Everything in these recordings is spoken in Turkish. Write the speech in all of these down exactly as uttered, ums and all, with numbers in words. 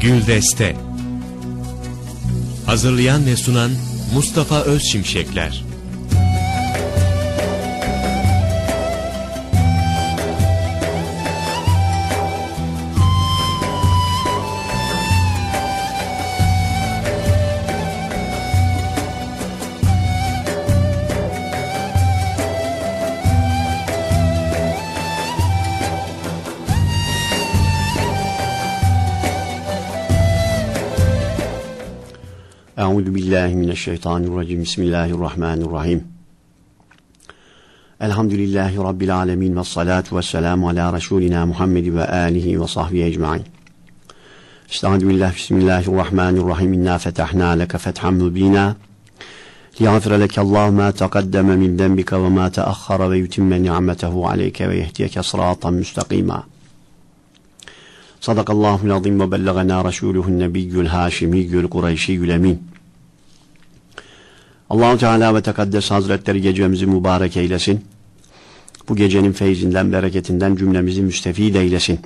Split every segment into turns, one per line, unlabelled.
Güldeste. Hazırlayan ve sunan Mustafa Özşimşekler.
Euzu billahi mineşşeytanirracim. Bismillahirrahmanirrahim. Elhamdülillahi rabbil alamin ve salatu vesselamu ala resulina Muhammed ve alihi ve sahbihi ecmaîn. Estaizu billah. Bismillahirrahmanirrahim. İnna fetahna leke fethan mubina. Liyagfire leke Allahu ma taqaddeme min zenbike ve ma teahhara ve yutimme ni'metehu aleyke ve yehdiyeke sıraten müstakîmâ. Sadakallahul azim ve bellegana rasuluhu'n nebiyyül haşimiyyül kureyşiyyül emin. Allah-u Teala ve Tekaddes Hazretleri gecemizi mübarek eylesin. Bu gecenin feyzinden, bereketinden cümlemizi müstefid eylesin.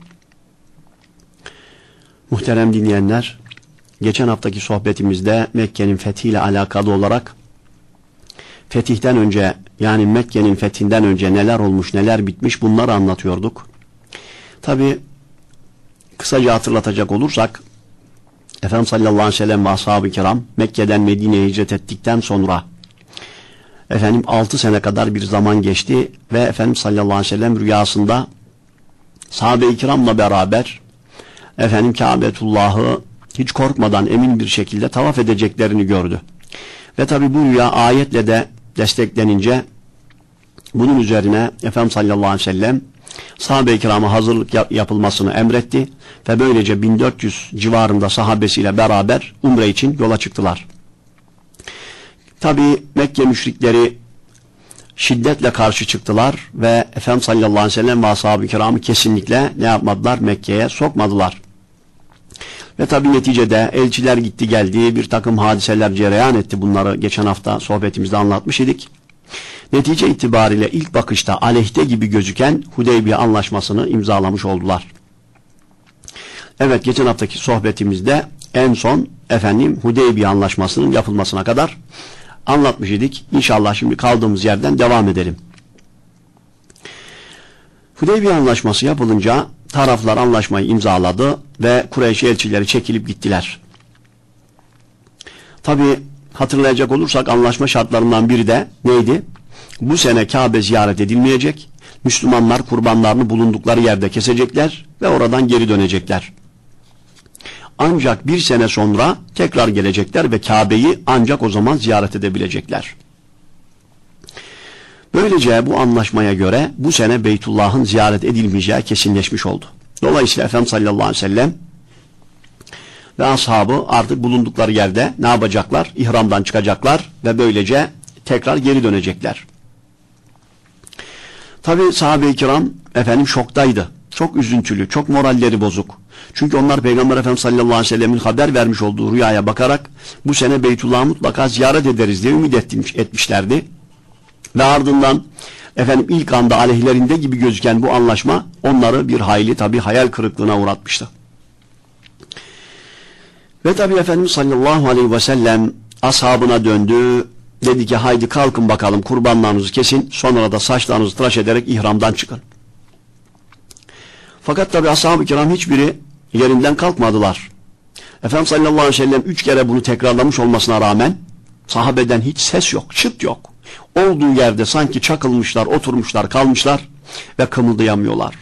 Muhterem dinleyenler, geçen haftaki sohbetimizde Mekke'nin fethiyle alakalı olarak fetihten önce, yani Mekke'nin fethinden önce neler olmuş, neler bitmiş bunları anlatıyorduk. Tabi kısaca hatırlatacak olursak, Efendimiz sallallahu aleyhi ve sellem ve ashab-ı kiram Mekke'den Medine'ye hicret ettikten sonra efendim altı sene kadar bir zaman geçti ve Efendimiz sallallahu aleyhi ve sellem rüyasında sahabe-i kiramla beraber efendim Kâbetullah'ı hiç korkmadan emin bir şekilde tavaf edeceklerini gördü. Ve tabi bu rüya ayetle de desteklenince bunun üzerine Efendimiz sallallahu aleyhi ve sellem sahabe-i kirama hazırlık yap yapılmasını emretti ve böylece bin dört yüz civarında sahabesiyle beraber umre için yola çıktılar. Tabi Mekke müşrikleri şiddetle karşı çıktılar ve Efendimiz sallallahu aleyhi ve sellem ve ashab-ı kiramı kesinlikle ne yapmadılar? Mekke'ye sokmadılar. Ve tabi neticede elçiler gitti geldi, bir takım hadiseler cereyan etti. Bunları geçen hafta sohbetimizde anlatmış idik. Netice itibariyle ilk bakışta aleyhte gibi gözüken Hudeybiye anlaşmasını imzalamış oldular. Evet, geçen haftaki sohbetimizde en son efendim Hudeybiye anlaşmasının yapılmasına kadar anlatmış idik. İnşallah şimdi kaldığımız yerden devam edelim. Hudeybiye anlaşması yapılınca taraflar anlaşmayı imzaladı ve Kureyş elçileri çekilip gittiler. Tabi hatırlayacak olursak anlaşma şartlarından biri de neydi? Bu sene Kabe ziyaret edilmeyecek, Müslümanlar kurbanlarını bulundukları yerde kesecekler ve oradan geri dönecekler. Ancak bir sene sonra tekrar gelecekler ve Kabe'yi ancak o zaman ziyaret edebilecekler. Böylece bu anlaşmaya göre bu sene Beytullah'ın ziyaret edilmeyeceği kesinleşmiş oldu. Dolayısıyla Efendimiz sallallahu aleyhi ve sellem ve ashabı artık bulundukları yerde ne yapacaklar? İhramdan çıkacaklar ve böylece tekrar geri dönecekler. Tabi sahabe-i kiram efendim şoktaydı. Çok üzüntülü, çok moralleri bozuk. Çünkü onlar Peygamber Efendimiz sallallahu aleyhi ve sellemin haber vermiş olduğu rüyaya bakarak bu sene Beytullah'ı mutlaka ziyaret ederiz diye ümit etmiş, etmişlerdi. Ve ardından efendim ilk anda aleyhlerinde gibi gözüken bu anlaşma onları bir hayli tabi hayal kırıklığına uğratmıştı. Ve tabi Efendimiz sallallahu aleyhi ve sellem ashabına döndü. Dedi ki haydi kalkın bakalım, kurbanlarınızı kesin, sonra da saçlarınızı tıraş ederek ihramdan çıkın. Fakat tabi ashab-ı kiram hiçbiri yerinden kalkmadılar. Efendimiz sallallahu aleyhi ve sellem üç kere bunu tekrarlamış olmasına rağmen sahabeden hiç ses yok, çıt yok. Olduğu yerde sanki çakılmışlar, oturmuşlar, kalmışlar ve kımıldayamıyorlar.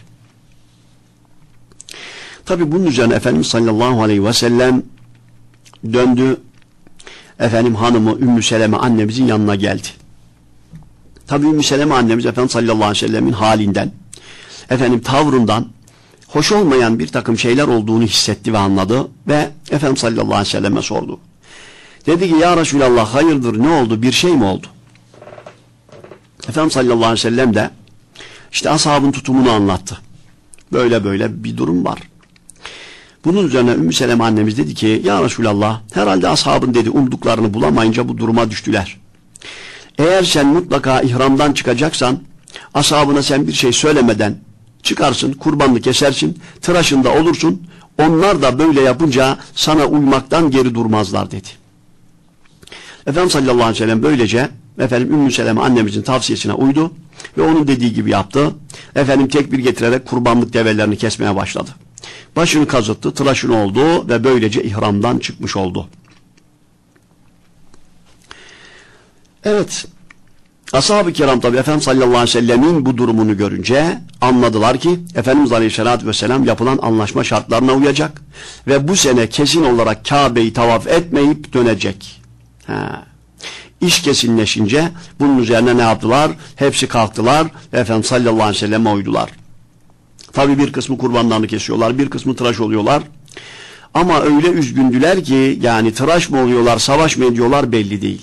Tabi bunun üzerine Efendimiz sallallahu aleyhi ve sellem döndü. Efendim hanımı Ümmü Seleme annemizin yanına geldi. Tabi Ümmü Seleme annemiz Efendimiz sallallahu aleyhi ve sellemin halinden, efendim tavrından hoş olmayan bir takım şeyler olduğunu hissetti ve anladı ve Efendimiz sallallahu aleyhi ve selleme sordu. Dedi ki ya Resulallah hayırdır, ne oldu, bir şey mi oldu? Efendimiz sallallahu aleyhi ve sellem de işte ashabın tutumunu anlattı. Böyle böyle bir durum var. Bunun üzerine Ümmü Seleme annemiz dedi ki ya Resulallah herhalde ashabın dedi umduklarını bulamayınca bu duruma düştüler. Eğer sen mutlaka ihramdan çıkacaksan ashabına sen bir şey söylemeden çıkarsın, kurbanını kesersin, tıraşında olursun, Onlar da böyle yapınca sana uymaktan geri durmazlar dedi. Efendimiz sallallahu aleyhi ve sellem böylece efendim Ümmü Seleme annemizin tavsiyesine uydu ve onun dediği gibi yaptı. Efendim tekbir getirerek kurbanlık develerini kesmeye başladı. Başını kazıttı, tıraşını oldu ve böylece ihramdan çıkmış oldu. Evet. Ashab-ı kiram tabi Efendimiz sallallahu aleyhi ve sellemin bu durumunu görünce anladılar ki Efendimiz aleyhissalatü vesselam yapılan anlaşma şartlarına uyacak ve bu sene kesin olarak Kabe'yi tavaf etmeyip dönecek. Ha. İş kesinleşince bunun üzerine ne yaptılar? Hepsi kalktılar ve Efendimiz sallallahu aleyhi ve selleme uydular. Tabi bir kısmı kurbanlarını kesiyorlar, bir kısmı tıraş oluyorlar. Ama öyle üzgündüler ki yani tıraş mı oluyorlar, savaş mı ediyorlar belli değil.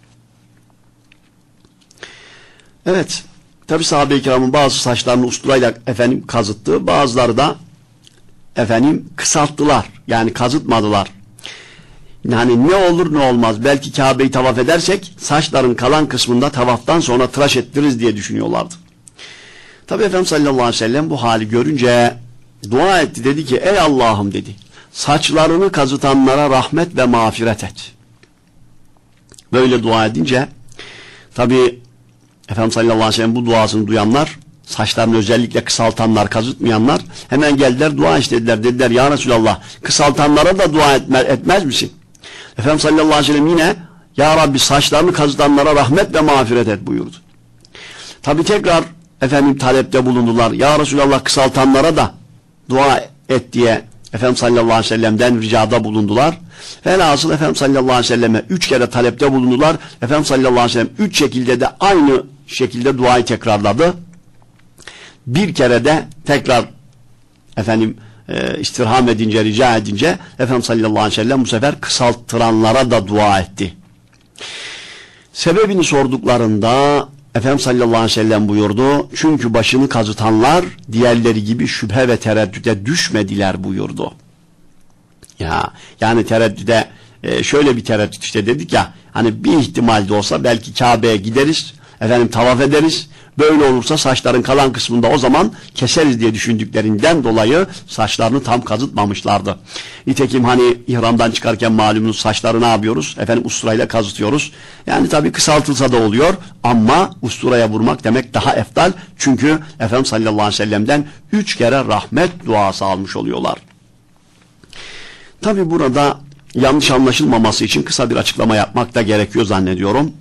Evet, tabi sahabe-i kiramın bazı saçlarını usturayla efendim kazıttı, bazıları da efendim kısalttılar, yani kazıtmadılar. Yani ne olur ne olmaz, belki Kabe'yi tavaf edersek saçların kalan kısmında tavaftan sonra tıraş ettiririz diye düşünüyorlardı. Tabi Efendimiz sallallahu aleyhi ve sellem bu hali görünce dua etti, dedi ki ey Allah'ım dedi, saçlarını kazıtanlara rahmet ve mağfiret et. Böyle dua edince tabi Efendimiz sallallahu aleyhi ve sellem bu duasını duyanlar, saçlarını özellikle kısaltanlar, kazıtmayanlar hemen geldiler, dua istediler. Dediler ya Resulallah, kısaltanlara da dua etme, etmez misin? Efendimiz sallallahu aleyhi ve sellem yine ya Rabbi saçlarını kazıtanlara rahmet ve mağfiret et buyurdu. Tabi tekrar efendim talepte bulundular. Ya Resulallah kısaltanlara da dua et diye Efendimiz sallallahu aleyhi ve sellem'den ricada bulundular. Velhasıl Efendimiz sallallahu aleyhi ve selleme üç kere talepte bulundular. Efendimiz sallallahu aleyhi ve sellem üç şekilde de aynı şekilde duayı tekrarladı. Bir kere de tekrar efendim e, istirham edince, rica edince Efendimiz sallallahu aleyhi ve sellem bu sefer kısalttıranlara da dua etti. Sebebini sorduklarında Efendimiz sallallahu aleyhi ve sellem buyurdu. Çünkü başını kazıtanlar diğerleri gibi şüphe ve tereddüte düşmediler buyurdu. Ya yani tereddüde e, şöyle bir tereddüt işte dedik ya, hani bir ihtimal de olsa belki Kabe'ye gideriz, efendim tavaf ederiz. Böyle olursa saçların kalan kısmında o zaman keseriz diye düşündüklerinden dolayı saçlarını tam kazıtmamışlardı. Nitekim hani ihramdan çıkarken malumunuz saçları ne yapıyoruz? Efendim usturayla kazıtıyoruz. Yani tabii kısaltılsa da oluyor ama usturaya vurmak demek daha eftal. Çünkü Efendimiz sallallahu aleyhi ve sellem'den üç kere rahmet duası almış oluyorlar. Tabii burada yanlış anlaşılmaması için kısa bir açıklama yapmak da gerekiyor zannediyorum.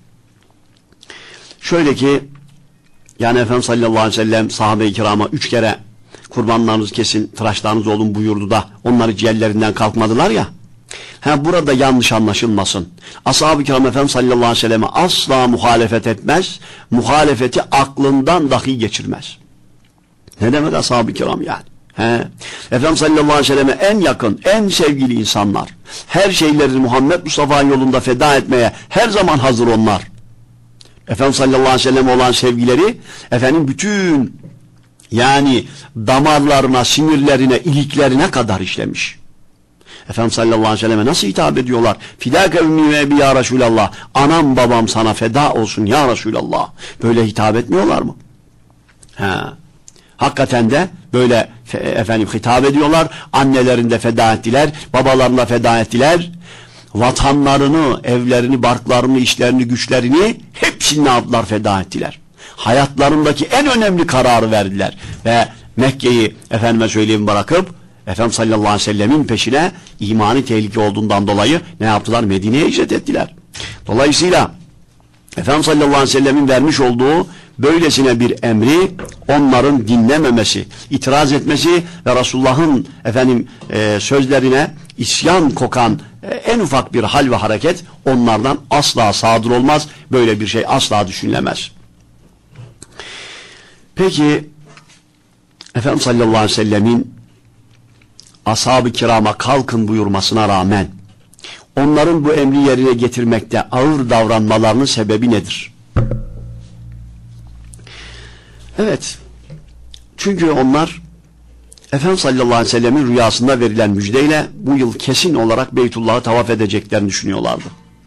Şöyle ki yani Efendimiz sallallahu aleyhi ve sellem sahabe-i kirama üç kere kurbanlarınızı kesin, tıraşlarınız olun buyurdu da onları ciğerlerinden kalkmadılar ya. Ha, burada yanlış anlaşılmasın. Ashab-ı kiram Efendimiz sallallahu aleyhi ve selleme asla muhalefet etmez, muhalefeti aklından dahi geçirmez. Ne demek ashab-ı kiram yani? He. Efendimiz sallallahu aleyhi ve selleme en yakın, en sevgili insanlar. Her şeylerini Muhammed Mustafa yolunda feda etmeye her zaman hazır onlar. Efendimiz sallallahu aleyhi ve sellem olan sevgileri efendim bütün yani damarlarına, sinirlerine, iliklerine kadar işlemiş. Efendimiz sallallahu aleyhi ve selleme nasıl hitap ediyorlar? Fidâke ümmi ve ebi ya Resulallah. Anam babam sana feda olsun ya Resulallah. Böyle hitap etmiyorlar mı? Ha. Hakikaten de böyle efendim hitap ediyorlar. Annelerini de feda ettiler, babalarını da feda ettiler. Vatanlarını, evlerini, barklarını, işlerini, güçlerini hepsini yaptılar, feda ettiler. Hayatlarındaki en önemli kararı verdiler. Ve Mekke'yi efendime söyleyeyim bırakıp Efendimiz sallallahu aleyhi ve sellemin peşine imani tehlike olduğundan dolayı ne yaptılar? Medine'ye hicret ettiler. Dolayısıyla Efendimiz sallallahu aleyhi ve sellemin vermiş olduğu böylesine bir emri onların dinlememesi, itiraz etmesi ve Resulullah'ın efendim e, sözlerine isyan kokan e, en ufak bir hal ve hareket onlardan asla sadır olmaz. Böyle bir şey asla düşünülemez. Peki Efendimiz sallallahu aleyhi ve sellemin ashab-ı kirama kalkın buyurmasına rağmen onların bu emri yerine getirmekte ağır davranmalarının sebebi nedir? Evet, çünkü onlar Efendimiz sallallahu aleyhi ve sellemin rüyasında verilen müjdeyle bu yıl kesin olarak Beytullah'ı tavaf edeceklerini düşünüyorlardı.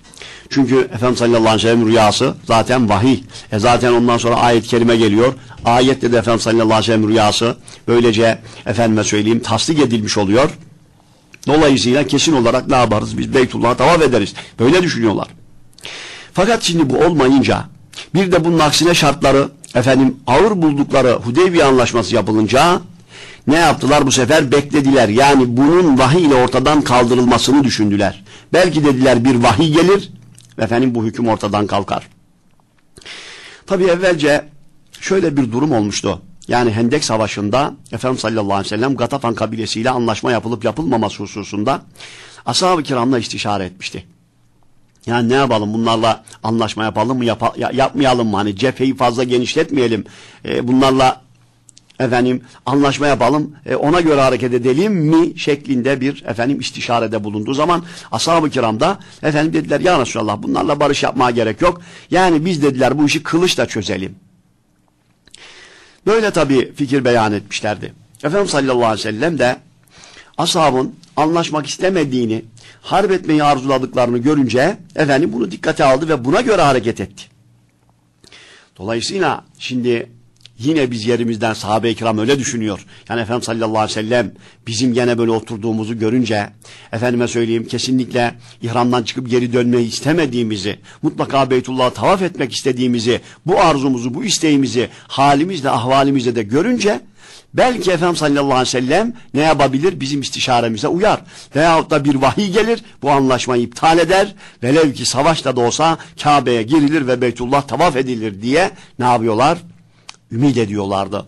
Çünkü Efendimiz sallallahu aleyhi ve sellem rüyası zaten vahiy. E zaten ondan sonra ayet-i kerime geliyor. Ayette de Efendimiz sallallahu aleyhi ve sellem rüyası böylece efendime söyleyeyim tasdik edilmiş oluyor. Dolayısıyla kesin olarak ne yaparız? Biz Beytullah'a tavaf ederiz. Böyle düşünüyorlar. Fakat şimdi bu olmayınca bir de bunun aksine şartları efendim ağır buldukları Hudeybiye anlaşması yapılınca ne yaptılar bu sefer? Beklediler. Yani bunun vahiy ile ortadan kaldırılmasını düşündüler. Belki dediler bir vahiy gelir efendim bu hüküm ortadan kalkar. Tabi evvelce şöyle bir durum olmuştu. Yani Hendek Savaşı'nda Efendimiz sallallahu aleyhi ve sellem Gatafan kabilesiyle anlaşma yapılıp yapılmaması hususunda ashab-ı kiramla istişare etmişti. Yani ne yapalım bunlarla anlaşma yapalım mı yap yapmayalım mı? Hani cepheyi fazla genişletmeyelim. E, bunlarla efendim anlaşma yapalım e, ona göre hareket edelim mi şeklinde bir efendim istişarede bulunduğu zaman ashab-ı kiram da efendim dediler ya Resulallah bunlarla barış yapmaya gerek yok. Yani biz dediler bu işi kılıçla çözelim. Böyle tabi fikir beyan etmişlerdi. Efendimiz sallallahu aleyhi ve sellem de ashabın anlaşmak istemediğini, harp etmeyi arzuladıklarını görünce efendim bunu dikkate aldı ve buna göre hareket etti. Dolayısıyla şimdi yine biz yerimizden sahabe-i kiram öyle düşünüyor. Yani Efendimiz sallallahu aleyhi ve sellem bizim gene böyle oturduğumuzu görünce efendime söyleyeyim kesinlikle ihramdan çıkıp geri dönmeyi istemediğimizi, mutlaka Beytullah'a tavaf etmek istediğimizi, bu arzumuzu, bu isteğimizi halimizle, ahvalimizle de görünce belki Efendimiz sallallahu aleyhi ve sellem ne yapabilir? Bizim istişaremize uyar. Veyahut da bir vahiy gelir, bu anlaşmayı iptal eder. Velev ki savaşta da olsa Kabe'ye girilir ve Beytullah tavaf edilir diye ne yapıyorlar? Ümit ediyorlardı.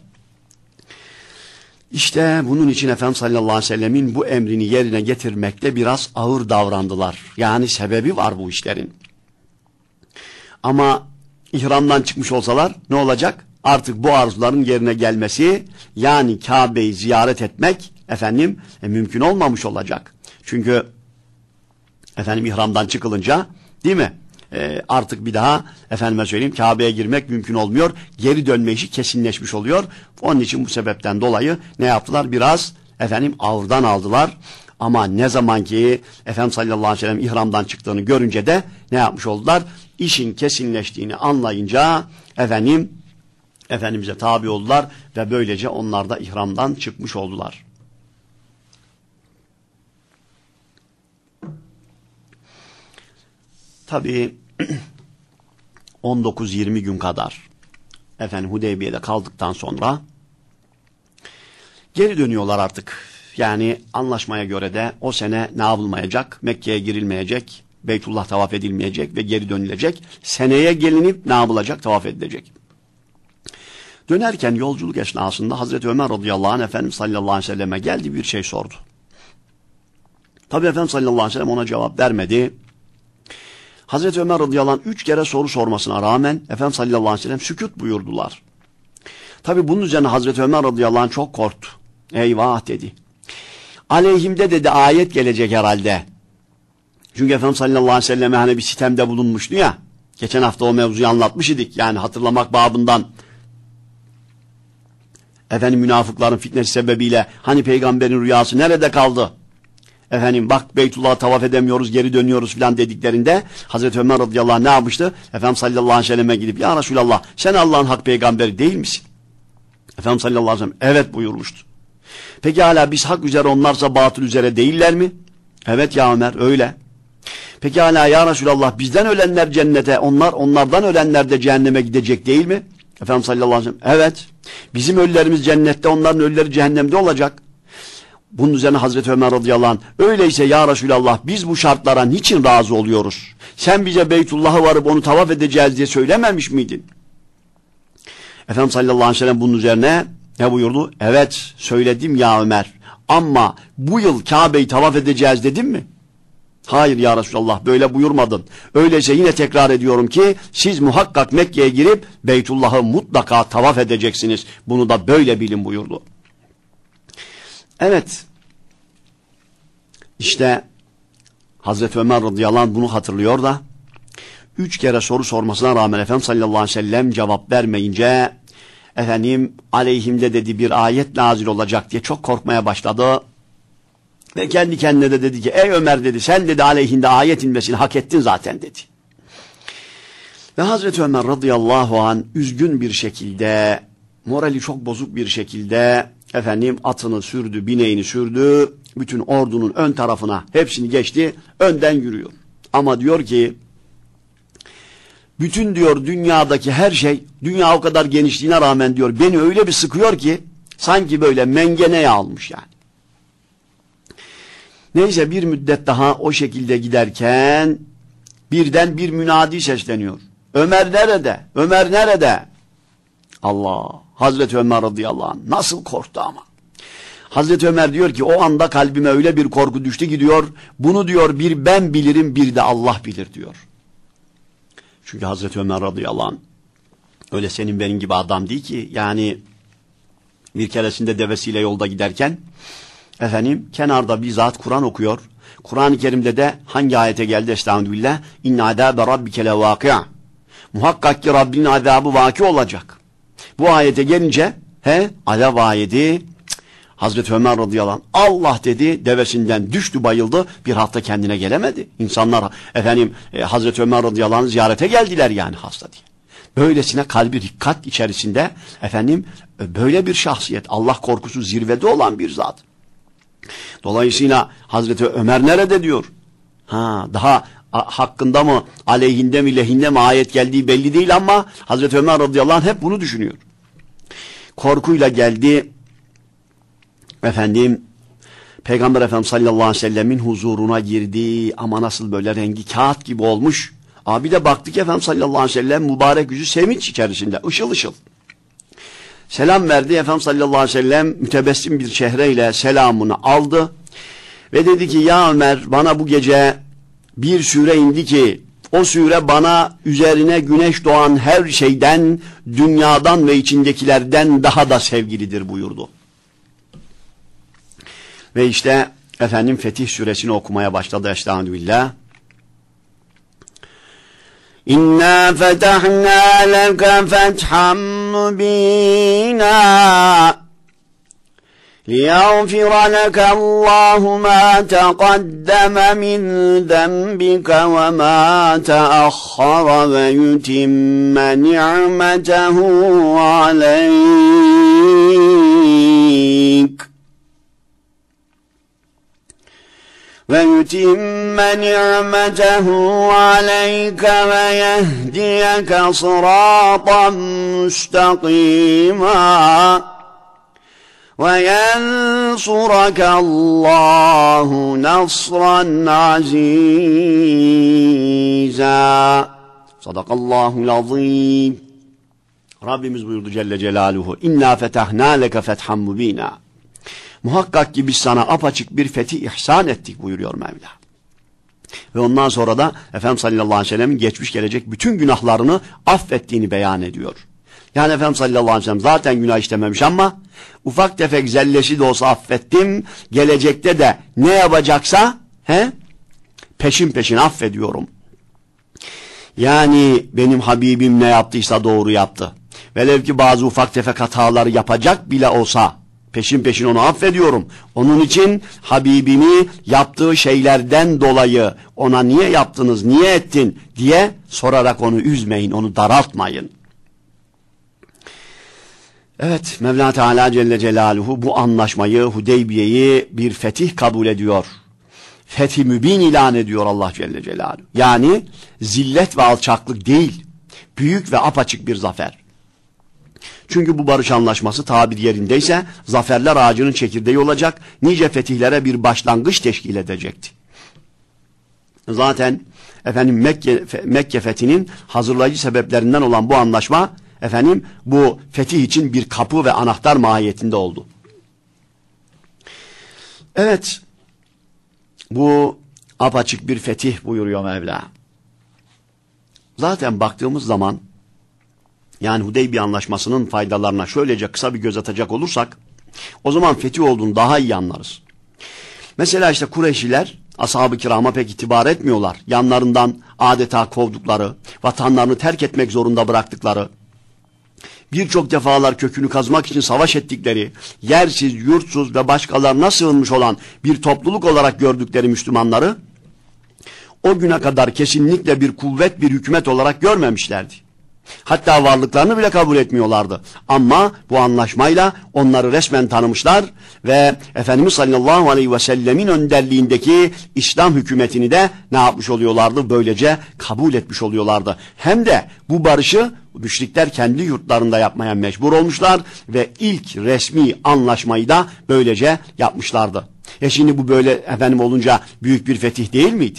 İşte bunun için Efendimiz sallallahu aleyhi ve sellemin bu emrini yerine getirmekte biraz ağır davrandılar. Yani sebebi var bu işlerin. Ama ihramdan çıkmış olsalar ne olacak? Artık bu arzuların yerine gelmesi yani Kabe'yi ziyaret etmek efendim e, mümkün olmamış olacak. Çünkü efendim ihramdan çıkılınca değil mi? E, artık bir daha efendime söyleyeyim Kabe'ye girmek mümkün olmuyor. Geri dönme işi kesinleşmiş oluyor. Onun için bu sebepten dolayı ne yaptılar? Biraz efendim ağırdan aldılar. Ama ne zaman ki Efendimiz sallallahu aleyhi ve sellem ihramdan çıktığını görünce de ne yapmış oldular? İşin kesinleştiğini anlayınca efendim Efendimiz'e tabi oldular ve böylece onlar da ihramdan çıkmış oldular. Tabii on dokuz yirmi gün kadar efendim Hudeybiye'de kaldıktan sonra geri dönüyorlar artık. Yani anlaşmaya göre de o sene ne yapılmayacak? Mekke'ye girilmeyecek, Beytullah tavaf edilmeyecek ve geri dönülecek. Seneye gelinip ne yapılacak? Tavaf edilecek. Dönerken yolculuk esnasında Hazreti Ömer radıyallahu anh Efendimiz sallallahu aleyhi ve selleme geldi bir şey sordu. Tabi Efendimiz sallallahu aleyhi ve sellem ona cevap vermedi. Hazreti Ömer radıyallahu anh üç kere soru sormasına rağmen Efendimiz sallallahu aleyhi ve sellem sükût buyurdular. Tabi bunun üzerine Hazreti Ömer radıyallahu anh çok korktu. Eyvah dedi. Aleyhimde dedi ayet gelecek herhalde. Çünkü Efendimiz sallallahu aleyhi ve selleme hani bir sitemde bulunmuştu ya. Geçen hafta o mevzuyu anlatmış idik. Yani hatırlamak babından. Efendim münafıkların fitnesi sebebiyle hani peygamberin rüyası nerede kaldı? Efendim bak Beytullah'a tavaf edemiyoruz geri dönüyoruz filan dediklerinde Hazreti Ömer radıyallahu anh ne yapmıştı? Efendimiz sallallahu aleyhi ve selleme gidip ya Resulallah sen Allah'ın hak peygamberi değil misin? Efendimiz sallallahu aleyhi ve sellem evet buyurmuştu. Peki hala biz hak üzere onlarsa batıl üzere değiller mi? Evet ya Ömer öyle. Peki hala ya Resulallah bizden ölenler cennete onlar onlardan ölenler de cehenneme gidecek değil mi? Efendimiz sallallahu aleyhi ve sellem evet. Bizim ölülerimiz cennette onların ölüleri cehennemde olacak. Bunun üzerine Hazreti Ömer radıyallahu anh öyleyse ya Resulallah biz bu şartlara niçin razı oluyoruz? Sen bize Beytullah'a varıp onu tavaf edeceğiz diye söylememiş miydin? Efendimiz sallallahu aleyhi ve sellem bunun üzerine ne buyurdu? Evet söyledim ya Ömer ama bu yıl Kabe'yi tavaf edeceğiz dedim mi? Hayır ya Resulallah böyle buyurmadın. Öyleyse yine tekrar ediyorum ki siz muhakkak Mekke'ye girip Beytullah'ı mutlaka tavaf edeceksiniz. Bunu da böyle bilin buyurdu. Evet. İşte Hazreti Ömer radıyallahu anh bunu hatırlıyor da üç kere soru sormasına rağmen Efendimiz sallallahu aleyhi ve sellem cevap vermeyince efendim aleyhimde dedi bir ayet nazil olacak diye çok korkmaya başladı. Ve kendi kendine de dedi ki ey Ömer dedi sen dedi aleyhinde ayet inmesini hak ettin zaten dedi. Ve Hazreti Ömer radıyallahu anh üzgün bir şekilde, morali çok bozuk bir şekilde efendim atını sürdü, bineğini sürdü, bütün ordunun ön tarafına hepsini geçti, önden yürüyor. Ama diyor ki, bütün diyor dünyadaki her şey, dünya o kadar genişliğine rağmen diyor, beni öyle bir sıkıyor ki, sanki böyle mengeneye almış yani. Neyse bir müddet daha o şekilde giderken, birden bir münadi sesleniyor. Ömer nerede? Ömer nerede? Allah! Hazreti Ömer radıyallahu anh nasıl korktu ama. Hazreti Ömer diyor ki o anda kalbime öyle bir korku düştü ki diyor, bunu diyor bir ben bilirim bir de Allah bilir diyor. Çünkü Hazreti Ömer radıyallahu anh öyle senin benim gibi adam değil ki. Yani bir keresinde devesiyle yolda giderken efendim kenarda bir zat Kur'an okuyor. Kur'an-ı Kerim'de de hangi ayete geldi? Estağfirullah. İnne azâbe rabbike levâki'a. Muhakkak ki Rabbinin azabı vaki olacak. Bu ayete gelince he alev ayeti Hazreti Ömer radıyallahu anh Allah dedi, devesinden düştü bayıldı, bir hafta kendine gelemedi. İnsanlar efendim e, Hazreti Ömer radıyallahu anh'ı ziyarete geldiler yani hasta diye. Böylesine kalbi dikkat içerisinde efendim böyle bir şahsiyet, Allah korkusu zirvede olan bir zat. Dolayısıyla Hazreti Ömer nerede diyor? Ha daha hakkında mı, aleyhinde mi, lehinde mi ayet geldiği belli değil ama Hazreti Ömer radıyallahu anh hep bunu düşünüyor. Korkuyla geldi efendim Peygamber Efendimiz sallallahu aleyhi ve sellemin huzuruna girdi ama nasıl böyle rengi kağıt gibi olmuş. Abi de baktık Efendimiz sallallahu aleyhi ve sellem mübarek yüzü sevinç içerisinde ışıl ışıl. Selam verdi. Efendimiz sallallahu aleyhi ve sellem mütebessim bir çehreyle selamını aldı ve dedi ki ya Ömer bana bu gece bir sure indi ki o sure bana üzerine güneş doğan her şeyden, dünyadan ve içindekilerden daha da sevgilidir buyurdu. Ve işte efendim Fetih suresini okumaya başladı. Estağfirullah. İnna fetahna leke fethan mubina لِيَغْفِرَ لَكَ اللّٰهُ مَا تَقَدَّمَ مِنْ ذَنْبِكَ وَمَا تَأَخَّرَ وَيُتِمَّ نِعْمَتَهُ عَلَيْكَ وَيُتِمَّ نِعْمَتَهُ عَلَيْكَ وَيَهْدِيَكَ صِرَاطًا مُسْتَقِيمًا وَيَنْصُرَكَ اللّٰهُ نَصْرًا عَز۪يزًا. Sadakallahul azim. Rabbimiz buyurdu Celle Celaluhu. İnna fetahna leke fethan mubina. Muhakkak ki biz sana apaçık bir fetih ihsan ettik buyuruyor Mevla. Ve ondan sonra da Efendimiz sallallahu aleyhi ve sellem'in geçmiş gelecek bütün günahlarını affettiğini beyan ediyor. Yani Efendimiz sallallahu aleyhi ve sellem zaten günah işlememiş ama ufak tefek zellesi de olsa affettim. Gelecekte de ne yapacaksa he, peşin peşin affediyorum. Yani benim Habibim ne yaptıysa doğru yaptı. Velev ki bazı ufak tefek hataları yapacak bile olsa peşin peşin onu affediyorum. Onun için Habibimi yaptığı şeylerden dolayı ona niye yaptınız, niye ettin diye sorarak onu üzmeyin, onu daraltmayın. Evet, Mevla Teala Celle Celaluhu bu anlaşmayı, Hudeybiye'yi bir fetih kabul ediyor. Fethi mübin ilan ediyor Allah Celle Celaluhu. Yani zillet ve alçaklık değil, büyük ve apaçık bir zafer. Çünkü bu barış anlaşması tabir yerindeyse zaferler ağacının çekirdeği olacak, nice fetihlere bir başlangıç teşkil edecekti. Zaten efendim Mekke, Mekke fethinin hazırlayıcı sebeplerinden olan bu anlaşma efendim bu fetih için bir kapı ve anahtar mahiyetinde oldu. Evet, bu apaçık bir fetih buyuruyor Mevla. Zaten baktığımız zaman yani Hudeybiye anlaşmasının faydalarına şöylece kısa bir göz atacak olursak o zaman fetih olduğunu daha iyi anlarız. Mesela işte Kureyşliler ashab-ı kirama pek itibar etmiyorlar. Yanlarından adeta kovdukları, vatanlarını terk etmek zorunda bıraktıkları, birçok defalar kökünü kazmak için savaş ettikleri, yersiz, yurtsuz ve başkalarına sığınmış olan bir topluluk olarak gördükleri Müslümanları o güne kadar kesinlikle bir kuvvet, bir hükümet olarak görmemişlerdi. Hatta varlıklarını bile kabul etmiyorlardı. Ama bu anlaşmayla onları resmen tanımışlar ve Efendimiz sallallahu aleyhi ve sellemin önderliğindeki İslam hükümetini de ne yapmış oluyorlardı? Böylece kabul etmiş oluyorlardı. Hem de bu barışı müşrikler kendi yurtlarında yapmaya mecbur olmuşlar ve ilk resmi anlaşmayı da böylece yapmışlardı. E şimdi bu böyle efendim olunca büyük bir fetih değil miydi?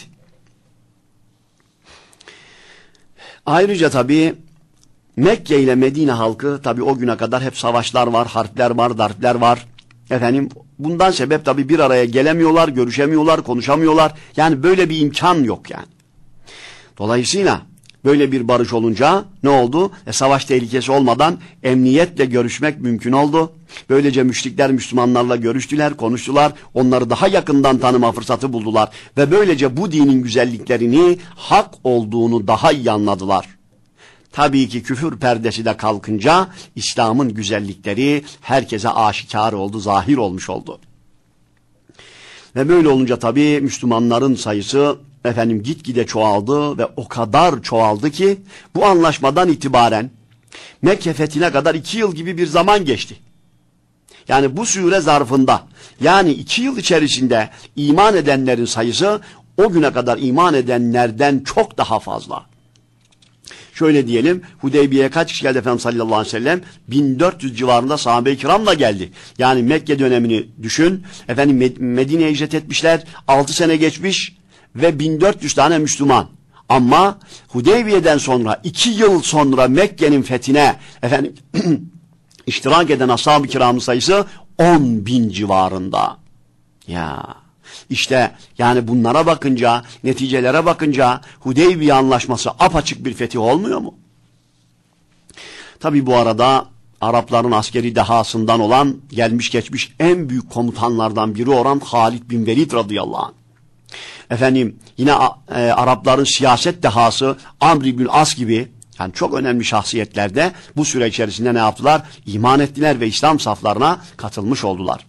Ayrıca tabii Mekke ile Medine halkı tabii o güne kadar hep savaşlar var, harpler var, darpler var. Efendim bundan sebep tabii bir araya gelemiyorlar, görüşemiyorlar, konuşamıyorlar. Yani böyle bir imkan yok yani. Dolayısıyla böyle bir barış olunca ne oldu? E, savaş tehlikesi olmadan emniyetle görüşmek mümkün oldu. Böylece müşrikler Müslümanlarla görüştüler, konuştular. Onları daha yakından tanıma fırsatı buldular. Ve böylece bu dinin güzelliklerini, hak olduğunu daha iyi anladılar. Tabii ki küfür perdesi de kalkınca İslam'ın güzellikleri herkese aşikar oldu, zahir olmuş oldu. Ve böyle olunca tabii Müslümanların sayısı efendim gitgide çoğaldı ve o kadar çoğaldı ki bu anlaşmadan itibaren Mekke fethine kadar iki yıl gibi bir zaman geçti. Yani bu süre zarfında yani iki yıl içerisinde iman edenlerin sayısı o güne kadar iman edenlerden çok daha fazla. Şöyle diyelim, Hudeybiye'ye kaç kişi geldi Efendimiz sallallahu aleyhi ve sellem? bin dört yüz civarında sahabe-i kiramla geldi. Yani Mekke dönemini düşün. Efendim Medine'ye hicret etmişler. altı sene geçmiş ve bin dört yüz tane Müslüman. Ama Hudeybiye'den sonra iki yıl sonra Mekke'nin fethine efendim iştirak eden ashab-ı kiramın sayısı on bin civarında. Ya İşte yani bunlara bakınca, neticelere bakınca Hudeybiye Anlaşması apaçık bir fetih olmuyor mu? Tabi bu arada Arapların askeri dehasından olan, gelmiş geçmiş en büyük komutanlardan biri olan Halid bin Velid radıyallahu anh. Efendim yine e, Arapların siyaset dehası Amr bin As gibi yani çok önemli şahsiyetlerde bu süre içerisinde ne yaptılar? İman ettiler ve İslam saflarına katılmış oldular.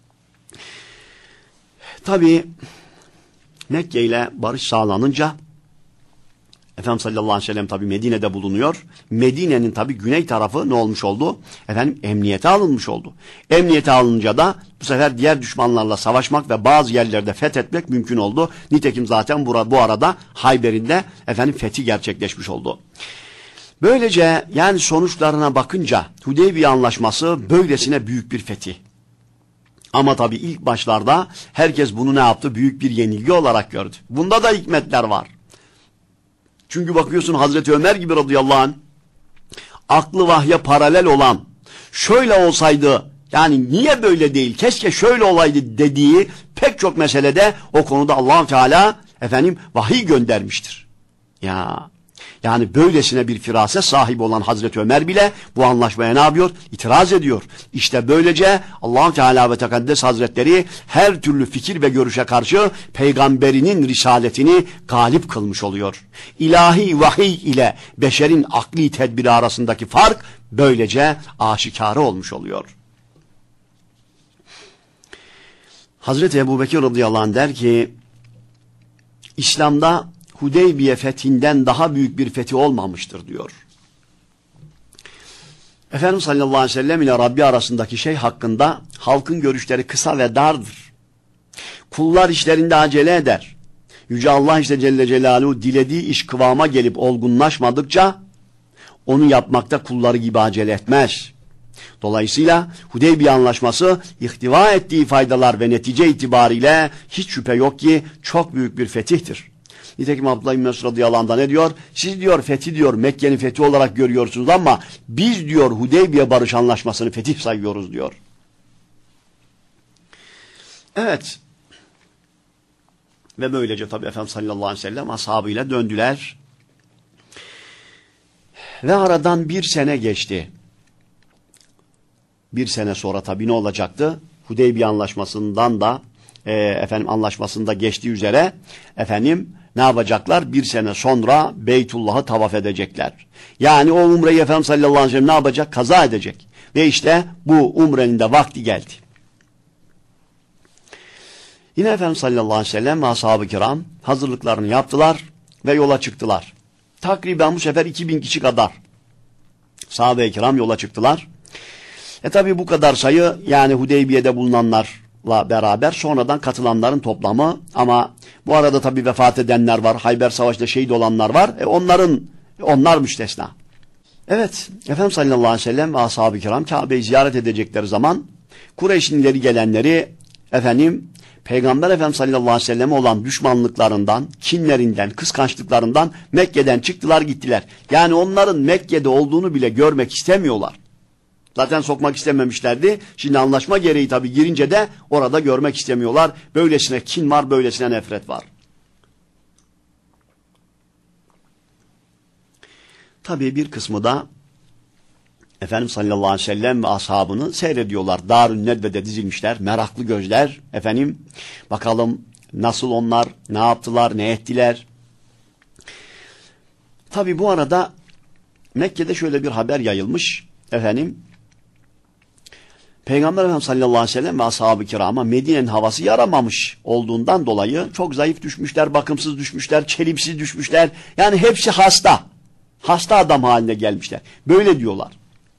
Tabi Mekke ile barış sağlanınca Efendimiz sallallahu aleyhi ve sellem tabi Medine'de bulunuyor. Medine'nin tabi güney tarafı ne olmuş oldu? Efendim emniyete alınmış oldu. Emniyete alınınca da bu sefer diğer düşmanlarla savaşmak ve bazı yerlerde fethetmek mümkün oldu. Nitekim zaten bu, bu arada Hayber'in de efendim fethi gerçekleşmiş oldu. Böylece yani sonuçlarına bakınca Hudeybiye Anlaşması böylesine büyük bir fetih. Ama tabii ilk başlarda herkes bunu ne yaptı? Büyük bir yenilgi olarak gördü. Bunda da hikmetler var. Çünkü bakıyorsun Hazreti Ömer gibi radıyallahu anh, aklı vahye paralel olan, şöyle olsaydı, yani niye böyle değil, keşke şöyle olaydı dediği pek çok meselede o konuda Allah-u Teala efendim vahiy göndermiştir. Ya yani böylesine bir firaset sahibi olan Hazreti Ömer bile bu anlaşmaya ne yapıyor? İtiraz ediyor. İşte böylece Allah-u Teala ve Tekaddes Hazretleri her türlü fikir ve görüşe karşı peygamberinin risaletini galip kılmış oluyor. İlahi vahiy ile beşerin akli tedbiri arasındaki fark böylece aşikare olmuş oluyor. Hazreti Ebubekir radıyallahu anh der ki, İslam'da Hudeybiye fethinden daha büyük bir fethi olmamıştır diyor. Efendimiz sallallahu aleyhi ve sellem ile Rabbi arasındaki şey hakkında halkın görüşleri kısa ve dardır. Kullar işlerinde acele eder. Yüce Allah işte Celle Celaluhu dilediği iş kıvama gelip olgunlaşmadıkça onu yapmakta kulları gibi acele etmez. Dolayısıyla Hudeybiye Anlaşması ihtiva ettiği faydalar ve netice itibariyle hiç şüphe yok ki çok büyük bir fetihtir. Nitekim Abdullah bin Mesud radıyallahu anh'da ne diyor? Siz diyor fethi diyor Mekke'nin fethi olarak görüyorsunuz ama biz diyor Hudeybiye Barış Anlaşması'nı fetih sayıyoruz diyor. Evet. Ve böylece tabi Efendimiz sallallahu aleyhi ve sellem ashabıyla döndüler. Ve aradan bir sene geçti. Bir sene sonra tabi ne olacaktı? Hudeybiye Anlaşması'ndan da e, efendim anlaşmasında geçtiği üzere efendim ne yapacaklar? Bir sene sonra Beytullah'ı tavaf edecekler. Yani o umreyi Efendimiz sallallahu aleyhi ve sellem ne yapacak? Kaza edecek. Ve işte bu umrenin de vakti geldi. Yine Efendimiz sallallahu aleyhi ve sellem ve ashab-ı kiram hazırlıklarını yaptılar ve yola çıktılar. Takriben bu sefer iki bin kişi kadar sahabe-i kiram yola çıktılar. E tabi bu kadar sayı yani Hudeybiye'de bulunanlarla beraber sonradan katılanların toplamı, ama bu arada tabi vefat edenler var, Hayber Savaşı'nda şehit olanlar var. E onların onlar müstesna. Evet, Efendimiz sallallahu aleyhi ve sellem ve ashab-ı kiram Kabe'yi ziyaret edecekleri zaman Kureyş'in ileri gelenleri efendim Peygamber Efendimiz sallallahu aleyhi ve selleme olan düşmanlıklarından, kinlerinden, kıskançlıklarından Mekke'den çıktılar gittiler. Yani onların Mekke'de olduğunu bile görmek istemiyorlar. Zaten sokmak istememişlerdi. Şimdi anlaşma gereği tabii girince de orada görmek istemiyorlar. Böylesine kin var, böylesine nefret var. Tabii bir kısmı da Efendimiz sallallahu aleyhi ve sellem ve ashabını seyrediyorlar. Darun Nedve'de dizilmişler, meraklı gözler. Efendim bakalım nasıl onlar, ne yaptılar, ne ettiler. Tabii bu arada Mekke'de şöyle bir haber yayılmış. Efendim Peygamber Efendimiz sallallahu aleyhi ve sellem ve ashab-ı kirama Medine'nin havası yaramamış olduğundan dolayı çok zayıf düşmüşler, bakımsız düşmüşler, çelimsiz düşmüşler. Yani hepsi hasta. Hasta adam haline gelmişler. Böyle diyorlar.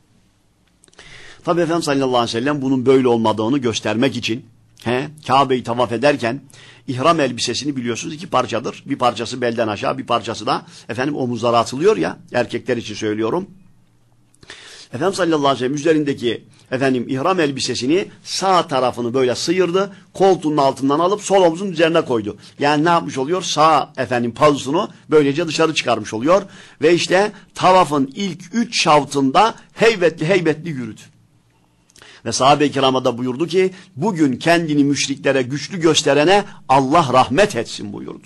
Tabi Efendimiz sallallahu aleyhi ve sellem bunun böyle olmadığını göstermek için he, Kabe'yi tavaf ederken ihram elbisesini biliyorsunuz iki parçadır. Bir parçası belden aşağı, bir parçası da efendim omuzlara atılıyor ya, erkekler için söylüyorum. Efendimiz sallallahu aleyhi ve sellem üzerindeki efendim ihram elbisesini sağ tarafını böyle sıyırdı, koltuğunun altından alıp sol omuzun üzerine koydu. Yani ne yapmış oluyor? Sağ efendim pazusunu böylece dışarı çıkarmış oluyor ve işte tavafın ilk üç şavtında heybetli heybetli yürüdü. Ve sahabe-i kirama da buyurdu ki bugün kendini müşriklere güçlü gösterene Allah rahmet etsin buyurdu.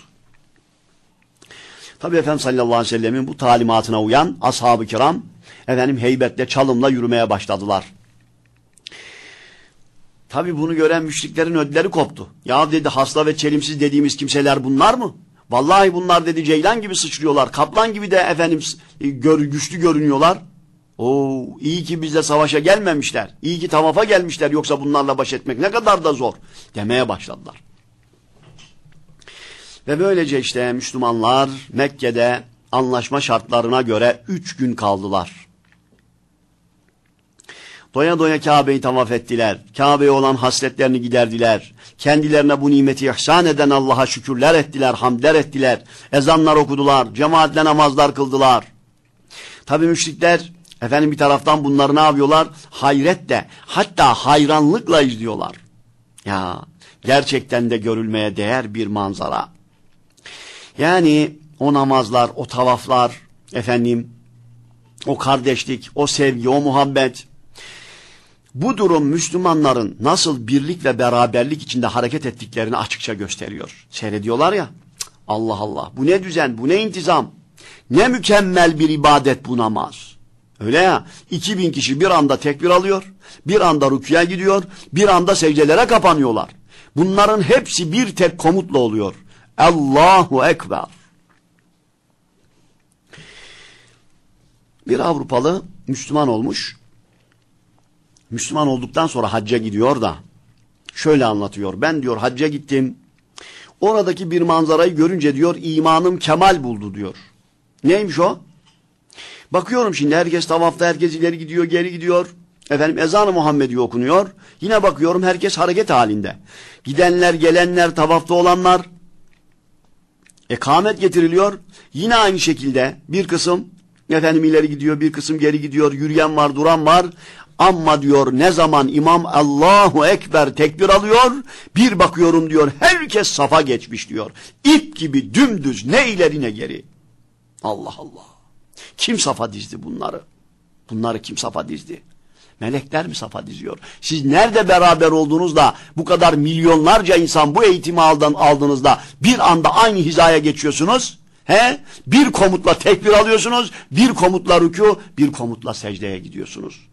Tabi Efendimiz sallallahu aleyhi ve sellemin bu talimatına uyan ashab-ı kiram efendim heybetle çalımla yürümeye başladılar. Tabi bunu gören müşriklerin ödleri koptu. Ya dedi hasta ve çelimsiz dediğimiz kimseler bunlar mı? Vallahi bunlar dedi ceylan gibi sıçrıyorlar. Kaplan gibi de efendim gör, güçlü görünüyorlar. Oo, iyi ki bizle savaşa gelmemişler. İyi ki tavafa gelmişler. Yoksa bunlarla baş etmek ne kadar da zor demeye başladılar. Ve böylece işte Müslümanlar Mekke'de anlaşma şartlarına göre üç gün kaldılar. Doya doya Kabe'yi tavaf ettiler. Kabe'ye olan hasretlerini giderdiler. Kendilerine bu nimeti ihsan eden Allah'a şükürler ettiler, hamdler ettiler. Ezanlar okudular, cemaatle namazlar kıldılar. Tabi müşrikler efendim bir taraftan bunları ne yapıyorlar? Hayretle, hatta hayranlıkla izliyorlar. Ya gerçekten de görülmeye değer bir manzara. Yani o namazlar, o tavaflar, efendim o kardeşlik, o sevgi, o muhabbet. Bu durum Müslümanların nasıl birlik ve beraberlik içinde hareket ettiklerini açıkça gösteriyor. Seyrediyorlar ya, Allah Allah, bu ne düzen, bu ne intizam, ne mükemmel bir ibadet bu namaz. Öyle ya, iki bin kişi bir anda tekbir alıyor, bir anda rüküye gidiyor, bir anda secdelere kapanıyorlar. Bunların hepsi bir tek komutla oluyor. Allahu Ekber. Bir Avrupalı Müslüman olmuş. Müslüman olduktan sonra hacca gidiyor da şöyle anlatıyor. Ben diyor hacca gittim. Oradaki bir manzarayı görünce diyor imanım kemal buldu diyor. Neymiş o? Bakıyorum şimdi herkes tavafta, herkes ileri gidiyor, geri gidiyor. Efendim ezan-ı Muhammedi okunuyor. Yine bakıyorum herkes hareket halinde. Gidenler, gelenler, tavafta olanlar. Ekamet getiriliyor. Yine aynı şekilde bir kısım efendim ileri gidiyor, bir kısım geri gidiyor. Yürüyen var, duran var. Ama diyor ne zaman imam Allahu Ekber tekbir alıyor, bir bakıyorum diyor herkes safa geçmiş diyor. İp gibi dümdüz ne ileri ne geri. Allah Allah. Kim safa dizdi bunları? Bunları kim safa dizdi? Melekler mi safa diziyor? Siz nerede beraber olduğunuzda bu kadar milyonlarca insan bu eğitimi aldın, aldığınızda bir anda aynı hizaya geçiyorsunuz? He? Bir komutla tekbir alıyorsunuz, bir komutla rükû, bir komutla secdeye gidiyorsunuz.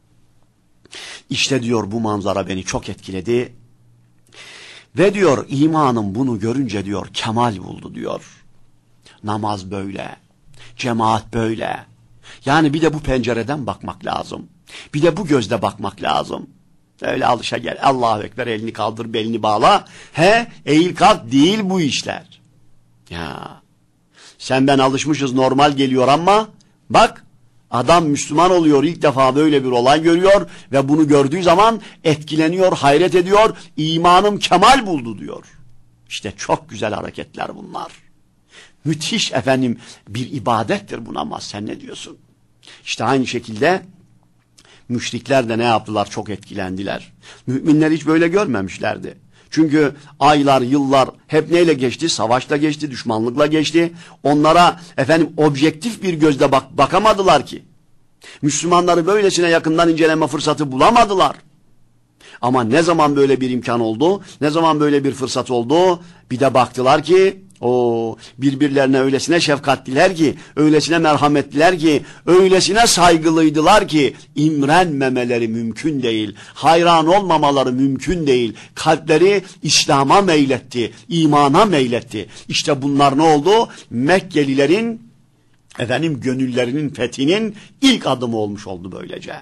İşte diyor bu manzara beni çok etkiledi. Ve diyor imanım bunu görünce diyor kemal buldu diyor. Namaz böyle, cemaat böyle. Yani bir de bu pencereden bakmak lazım. Bir de bu gözle bakmak lazım. Öyle alışa gel. Allahu Ekber, elini kaldır, belini bağla. He, eğil kalk değil bu işler. Ya. Sen ben alışmışız, normal geliyor ama bak adam Müslüman oluyor, ilk defa böyle bir olay görüyor ve bunu gördüğü zaman etkileniyor, hayret ediyor. İmanım kemal buldu diyor. İşte çok güzel hareketler bunlar. Müthiş efendim bir ibadettir bu namaz. Sen ne diyorsun? İşte aynı şekilde müşrikler de ne yaptılar? Çok etkilendiler. Müminler hiç böyle görmemişlerdi. Çünkü aylar, yıllar hep neyle geçti? Savaşla geçti, düşmanlıkla geçti. Onlara efendim objektif bir gözle bak bakamadılar ki. Müslümanları böylesine yakından inceleme fırsatı bulamadılar. Ama ne zaman böyle bir imkan oldu, ne zaman böyle bir fırsat oldu, bir de baktılar ki o birbirlerine öylesine şefkatliler ki, öylesine merhametliler ki, öylesine saygılıydılar ki imrenmemeleri mümkün değil. Hayran olmamaları mümkün değil. Kalpleri İslam'a meyletti, imana meyletti. İşte bunlar ne oldu? Mekkelilerin efendim gönüllerinin fethinin ilk adımı olmuş oldu böylece.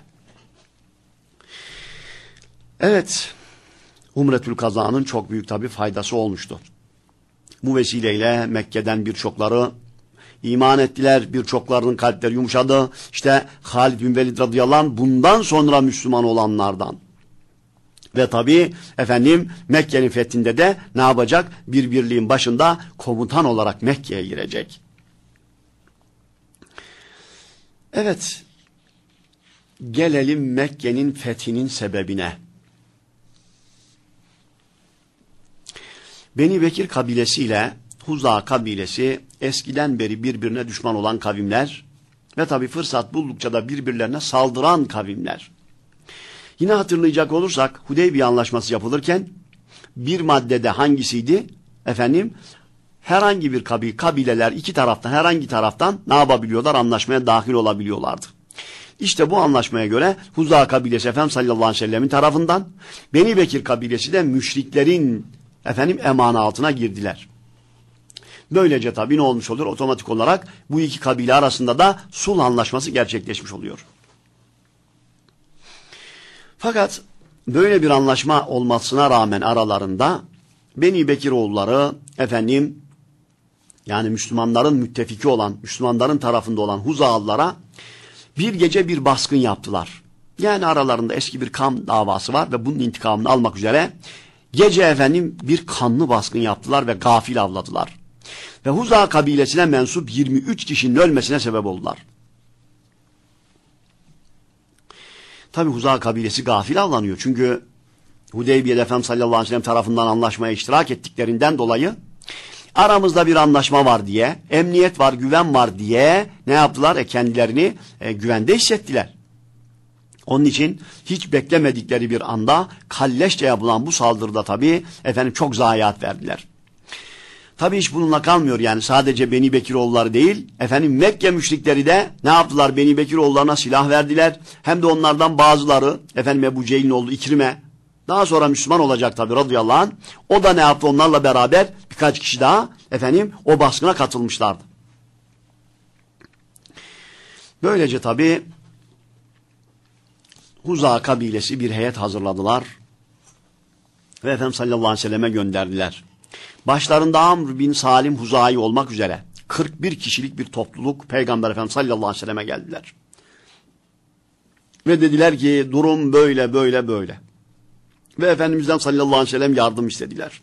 Evet, Umretül Kaza'nın çok büyük tabii faydası olmuştu. Bu vesileyle Mekke'den birçokları iman ettiler, birçoklarının kalpleri yumuşadı. İşte Halid bin Velid radıyallahu anh bundan sonra Müslüman olanlardan. Ve tabii efendim Mekke'nin fethinde de ne yapacak? Bir birliğin başında komutan olarak Mekke'ye girecek. Evet, gelelim Mekke'nin fethinin sebebine. Beni Bekir kabilesiyle Huza kabilesi eskiden beri birbirine düşman olan kavimler ve tabi fırsat buldukça da birbirlerine saldıran kavimler. Yine hatırlayacak olursak Hudeybiye Anlaşması yapılırken bir maddede hangisiydi? Efendim herhangi bir kabil, kabileler iki taraftan herhangi taraftan ne yapabiliyorlar? Anlaşmaya dahil olabiliyorlardı. İşte bu anlaşmaya göre Huza kabilesi Efendimiz sallallahu aleyhi ve sellemin tarafından, Beni Bekir kabilesi de müşriklerin efendim emanı altına girdiler. Böylece tabii ne olmuş oluyor? Otomatik olarak bu iki kabile arasında da sulh anlaşması gerçekleşmiş oluyor. Fakat böyle bir anlaşma olmasına rağmen aralarında Beni Bekiroğulları efendim yani Müslümanların müttefiki olan, Müslümanların tarafında olan Huzalılara bir gece bir baskın yaptılar. Yani aralarında eski bir kan davası var ve bunun intikamını almak üzere gece efendim bir kanlı baskın yaptılar ve gafil avladılar. Ve Huza kabilesine mensup yirmi üç kişinin ölmesine sebep oldular. Tabi Huza kabilesi gafil avlanıyor. Çünkü Hudeybiye'de Efendimiz sallallahu aleyhi ve sellem tarafından anlaşmaya iştirak ettiklerinden dolayı aramızda bir anlaşma var diye, emniyet var, güven var diye ne yaptılar? E kendilerini e, güvende hissettiler. Onun için hiç beklemedikleri bir anda kalleşçe yapılan bu saldırıda tabii efendim çok zayiat verdiler. Tabii hiç bununla kalmıyor yani sadece Beni Bekiroğulları değil, efendim Mekke müşrikleri de ne yaptılar? Beni Bekiroğullarına silah verdiler. Hem de onlardan bazıları efendim Ebu Cehil'in oğlu İkrim'e daha sonra Müslüman olacak tabii radıyallahu anh. O da ne yaptı? Onlarla beraber birkaç kişi daha efendim o baskına katılmışlardı. Böylece tabii Huza kabilesi bir heyet hazırladılar ve Efendimiz sallallahu aleyhi ve selleme gönderdiler. Başlarında Amr bin Salim Huzayi olmak üzere kırk bir kişilik bir topluluk Peygamber Efendimiz sallallahu aleyhi ve selleme geldiler. Ve dediler ki durum böyle böyle böyle. Ve Efendimiz'den sallallahu aleyhi ve sellem yardım istediler.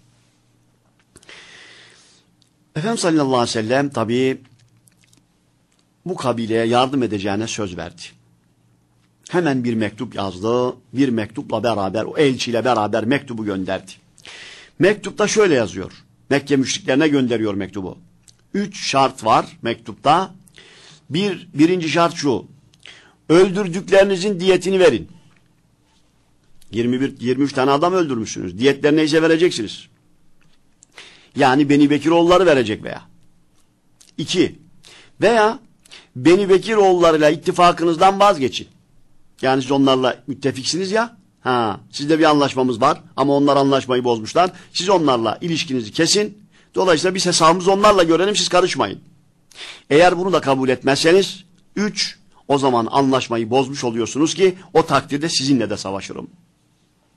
Efendimiz sallallahu aleyhi ve sellem tabii bu kabileye yardım edeceğine söz verdi. Hemen bir mektup yazdı. Bir mektupla beraber, o elçiyle beraber mektubu gönderdi. Mektupta şöyle yazıyor. Mekke müşriklerine gönderiyor mektubu. Üç şart var mektupta. Bir, birinci şart şu. Öldürdüklerinizin diyetini verin. yirmi bir, yirmi üç tane adam öldürmüşsünüz. Diyetlerini neyse vereceksiniz. Yani Beni Bekiroğulları verecek veya. İki, veya Beni Bekiroğullarıyla ittifakınızdan vazgeçin. Yani siz onlarla müttefiksiniz ya. Ha, sizde bir anlaşmamız var ama onlar anlaşmayı bozmuşlar. Siz onlarla ilişkinizi kesin. Dolayısıyla biz hesabımızı onlarla görelim, siz karışmayın. Eğer bunu da kabul etmezseniz, üç, o zaman anlaşmayı bozmuş oluyorsunuz ki o takdirde sizinle de savaşırım.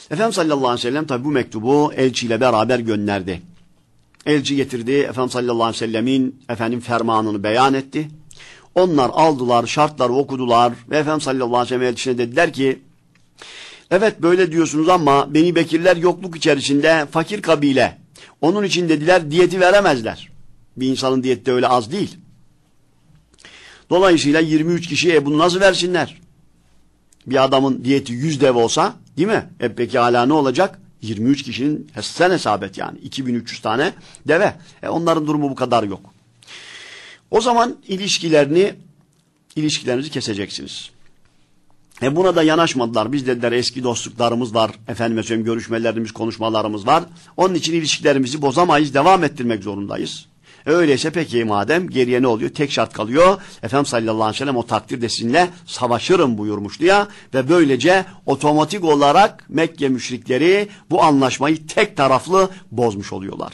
Efendimiz sallallahu aleyhi ve sellem tabi bu mektubu elçiyle beraber gönderdi. Elçi getirdi, Efendimiz sallallahu aleyhi ve sellemin efendim fermanını beyan etti. Onlar aldılar, şartları okudular ve Efendimiz sallallahu aleyhi ve sellem elçisine dediler ki, evet böyle diyorsunuz ama Beni Bekirler yokluk içerisinde fakir kabile. Onun için dediler diyeti veremezler. Bir insanın diyeti de öyle az değil. Dolayısıyla yirmi üç kişiye bunu nasıl versinler? Bir adamın diyeti yüz dev olsa, değil mi? E peki hala ne olacak? yirmi üç kişinin sen hesap et yani. iki bin üç yüz tane deve. E onların durumu bu kadar yok. O zaman ilişkilerini, ilişkilerinizi keseceksiniz. E buna da yanaşmadılar. Biz dediler eski dostluklarımız var. Efendime söyleyeyim görüşmelerimiz, konuşmalarımız var. Onun için ilişkilerimizi bozamayız, devam ettirmek zorundayız. E öyleyse peki madem geriye ne oluyor? Tek şart kalıyor. Efendimiz sallallahu aleyhi ve sellem o takdirde sizinle savaşırım buyurmuştu ya. Ve böylece otomatik olarak Mekke müşrikleri bu anlaşmayı tek taraflı bozmuş oluyorlar.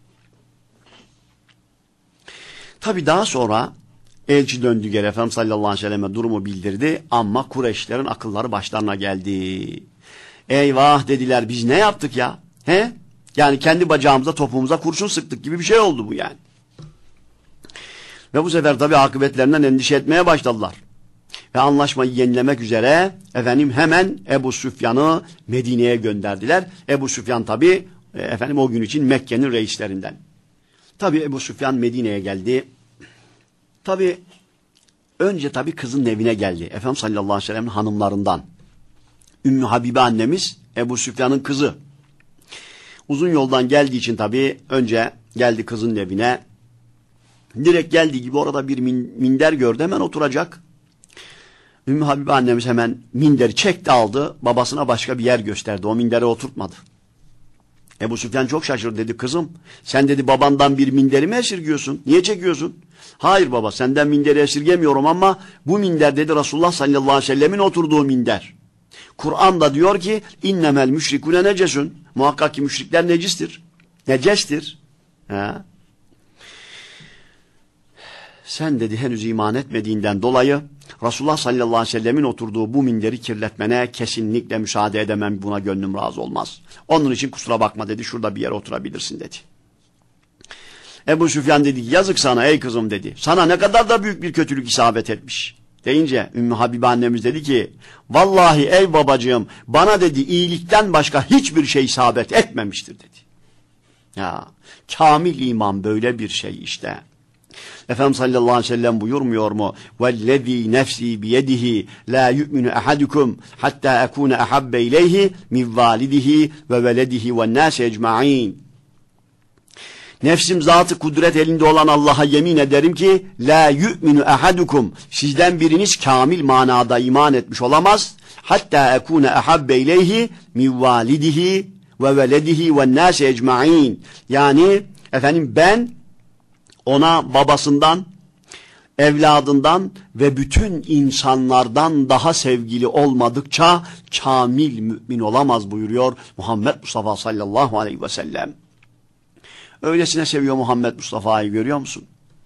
Tabi daha sonra elçi döndü geri Efendimiz sallallahu aleyhi ve selleme durumu bildirdi ama Kureyşlerin akılları başlarına geldi. Eyvah dediler biz ne yaptık ya? He? Yani kendi bacağımıza topumuza kurşun sıktık gibi bir şey oldu bu yani. Ve bu sefer tabi akıbetlerinden endişe etmeye başladılar. Ve anlaşmayı yenilemek üzere efendim hemen Ebu Süfyan'ı Medine'ye gönderdiler. Ebu Süfyan tabi efendim o gün için Mekke'nin reislerinden. Tabi Ebu Süfyan Medine'ye geldi. Tabi önce tabi kızın evine geldi. Efendimiz sallallahu aleyhi ve sellem'in hanımlarından. Ümmü Habibe annemiz Ebu Süfyan'ın kızı. Uzun yoldan geldiği için tabi önce geldi kızın evine. Direkt geldiği gibi orada bir minder gördü, hemen oturacak. Ümmü Habibe annemiz hemen minderi çekti aldı, babasına başka bir yer gösterdi, o mindere oturtmadı. Ebu Süfyan çok şaşırdı, dedi kızım sen dedi babandan bir minderi mi esirgiyorsun, niye çekiyorsun? Hayır baba senden minderi esirgemiyorum ama bu minder dedi Resulullah sallallahu aleyhi ve sellemin oturduğu minder. Kur'an'da diyor ki innemel müşrikune necesun, muhakkak ki müşrikler necistir, necestir. Ha? Sen dedi henüz iman etmediğinden dolayı Resulullah sallallahu aleyhi ve sellemin oturduğu bu minderi kirletmene kesinlikle müsaade edemem, buna gönlüm razı olmaz. Onun için kusura bakma dedi, şurada bir yere oturabilirsin dedi. Ebu Süfyan dedi yazık sana ey kızım dedi, sana ne kadar da büyük bir kötülük isabet etmiş. Deyince Ümmü Habibe annemiz dedi ki vallahi ey babacığım bana dedi iyilikten başka hiçbir şey isabet etmemiştir dedi. Ya kamil iman böyle bir şey işte. Efendimiz sallallahu aleyhi ve sellem buyurmuyor mu? وَالَّذ۪ي نَفْس۪ي بِيَدِهِ لَا يُؤْمِنُ اَحَدُكُمْ حَتَّى اَكُونَ اَحَبَّ اِلَيْهِ مِنْ وَالِدِهِ وَوَلَدِهِ وَالنَّاسِ اَجْمَعِينَ. Nefsim zatı kudret elinde olan Allah'a yemin ederim ki la yu'minu ahadukum, sizden biriniz kamil manada iman etmiş olamaz. Hatta ekune ahabbe ileyhi min validihi ve veledihi ve nâsi ecmaîn. Yani efendim ben ona babasından, evladından ve bütün insanlardan daha sevgili olmadıkça kamil mümin olamaz buyuruyor Muhammed Mustafa sallallahu aleyhi ve sellem. Öylesine seviyor Muhammed Mustafa'yı, görüyor musun?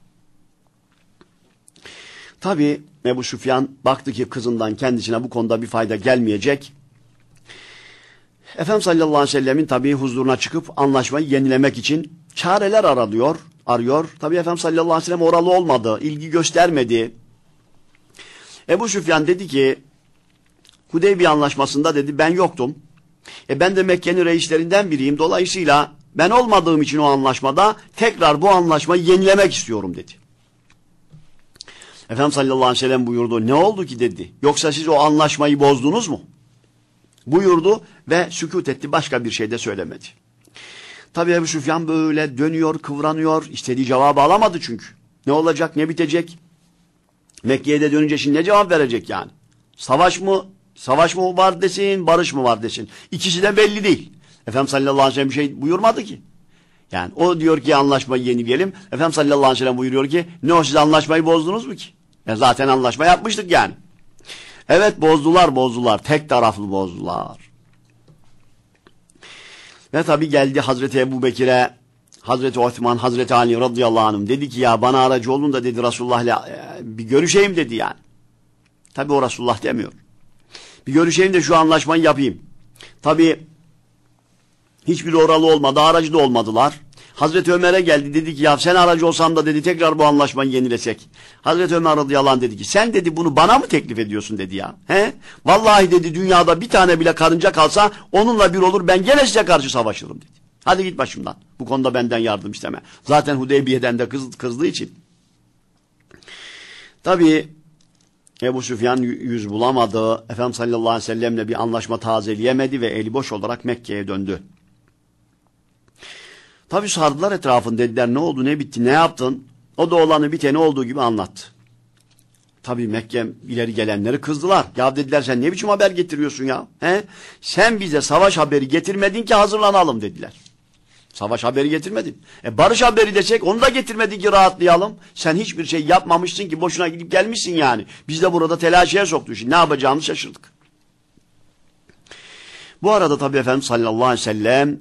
Tabi Ebu Süfyan baktı ki kızından kendisine bu konuda bir fayda gelmeyecek. Efendimiz sallallahu aleyhi ve sellemin tabi huzuruna çıkıp anlaşmayı yenilemek için çareler aralıyor, arıyor. Tabi Efendimiz sallallahu aleyhi ve sellem oralı olmadı, ilgi göstermedi. Ebu Süfyan dedi ki Hudeybiye anlaşmasında dedi ben yoktum. E ben de Mekke'nin reislerinden biriyim. Dolayısıyla ben olmadığım için o anlaşmada tekrar bu anlaşmayı yenilemek istiyorum dedi. Efendimiz sallallahu aleyhi ve sellem buyurdu. Ne oldu ki dedi. Yoksa siz o anlaşmayı bozdunuz mu? Buyurdu ve sükût etti. Başka bir şey de söylemedi. Tabi Ebu Süfyan böyle dönüyor, kıvranıyor. İstediği cevabı alamadı çünkü. Ne olacak, ne bitecek? Mekke'ye de dönünce şimdi ne cevap verecek yani? Savaş mı? Savaş mı var desin, barış mı var desin. İkisi de belli değil. Efendimiz sallallahu aleyhi ve sellem bir şey buyurmadı ki. Yani o diyor ki anlaşmayı yenileyelim. Efendimiz sallallahu aleyhi ve sellem buyuruyor ki ne o siz anlaşmayı bozdunuz mu ki? Ya zaten anlaşma yapmıştık yani. Evet bozdular bozdular. Tek taraflı bozdular. Ve tabi geldi Hazreti Ebu Bekir'e, Hazreti Osman, Hazreti Ali radıyallahu anh dedi ki ya bana aracı olun da dedi Resulullah'la bir görüşeyim dedi yani. Tabi o Resulullah demiyor. Bir görüşeyim de şu anlaşmayı yapayım. Tabi Hiçbiri oralı olmadı, aracı da olmadılar. Hazreti Ömer'e geldi, dedi ki ya sen aracı olsam da dedi tekrar bu anlaşmayı yenilesek. Hazreti Ömer radıyallahu anh dedi ki sen dedi bunu bana mı teklif ediyorsun dedi ya. He? Vallahi dedi dünyada bir tane bile karınca kalsa onunla bir olur ben gene size karşı savaşırım dedi. Hadi git başımdan. Bu konuda benden yardım isteme. Zaten Hudeybiye'den de kız, kızdığı için. Tabii Ebu Süfyan yüz bulamadı. Efendimiz sallallahu aleyhi ve sellemle bir anlaşma tazeleyemedi ve eli boş olarak Mekke'ye döndü. Tabii sardılar etrafını, dediler ne oldu, ne bitti, ne yaptın? O da olanı biteni olduğu gibi anlattı. Tabii Mekke ileri gelenleri kızdılar. Ya dediler sen ne biçim haber getiriyorsun ya? He? Sen bize savaş haberi getirmedin ki hazırlanalım dediler. Savaş haberi getirmedin. E barış haberi desek onu da getirmedin ki rahatlayalım. Sen hiçbir şey yapmamışsın ki boşuna gidip gelmişsin yani. Biz de burada telaşeye soktuk. Şimdi ne yapacağımızı şaşırdık. Bu arada tabii Efendimiz sallallahu aleyhi ve sellem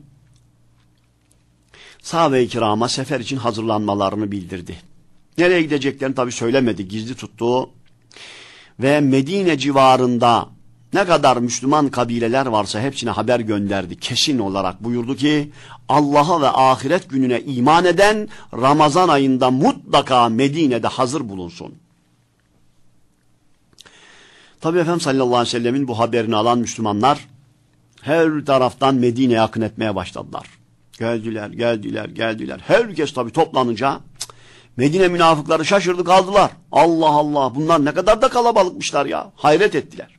sahabe-i kirama sefer için hazırlanmalarını bildirdi. Nereye gideceklerini tabii söylemedi, gizli tuttu. Ve Medine civarında ne kadar Müslüman kabileler varsa hepsine haber gönderdi. Kesin olarak buyurdu ki Allah'a ve ahiret gününe iman eden Ramazan ayında mutlaka Medine'de hazır bulunsun. Tabii Efendimiz sallallahu aleyhi ve sellemin bu haberini alan Müslümanlar her taraftan Medine'ye akın etmeye başladılar. Geldiler, geldiler, geldiler. Herkes tabii toplanınca Medine münafıkları şaşırdı kaldılar. Allah Allah, bunlar ne kadar da kalabalıkmışlar ya. Hayret ettiler.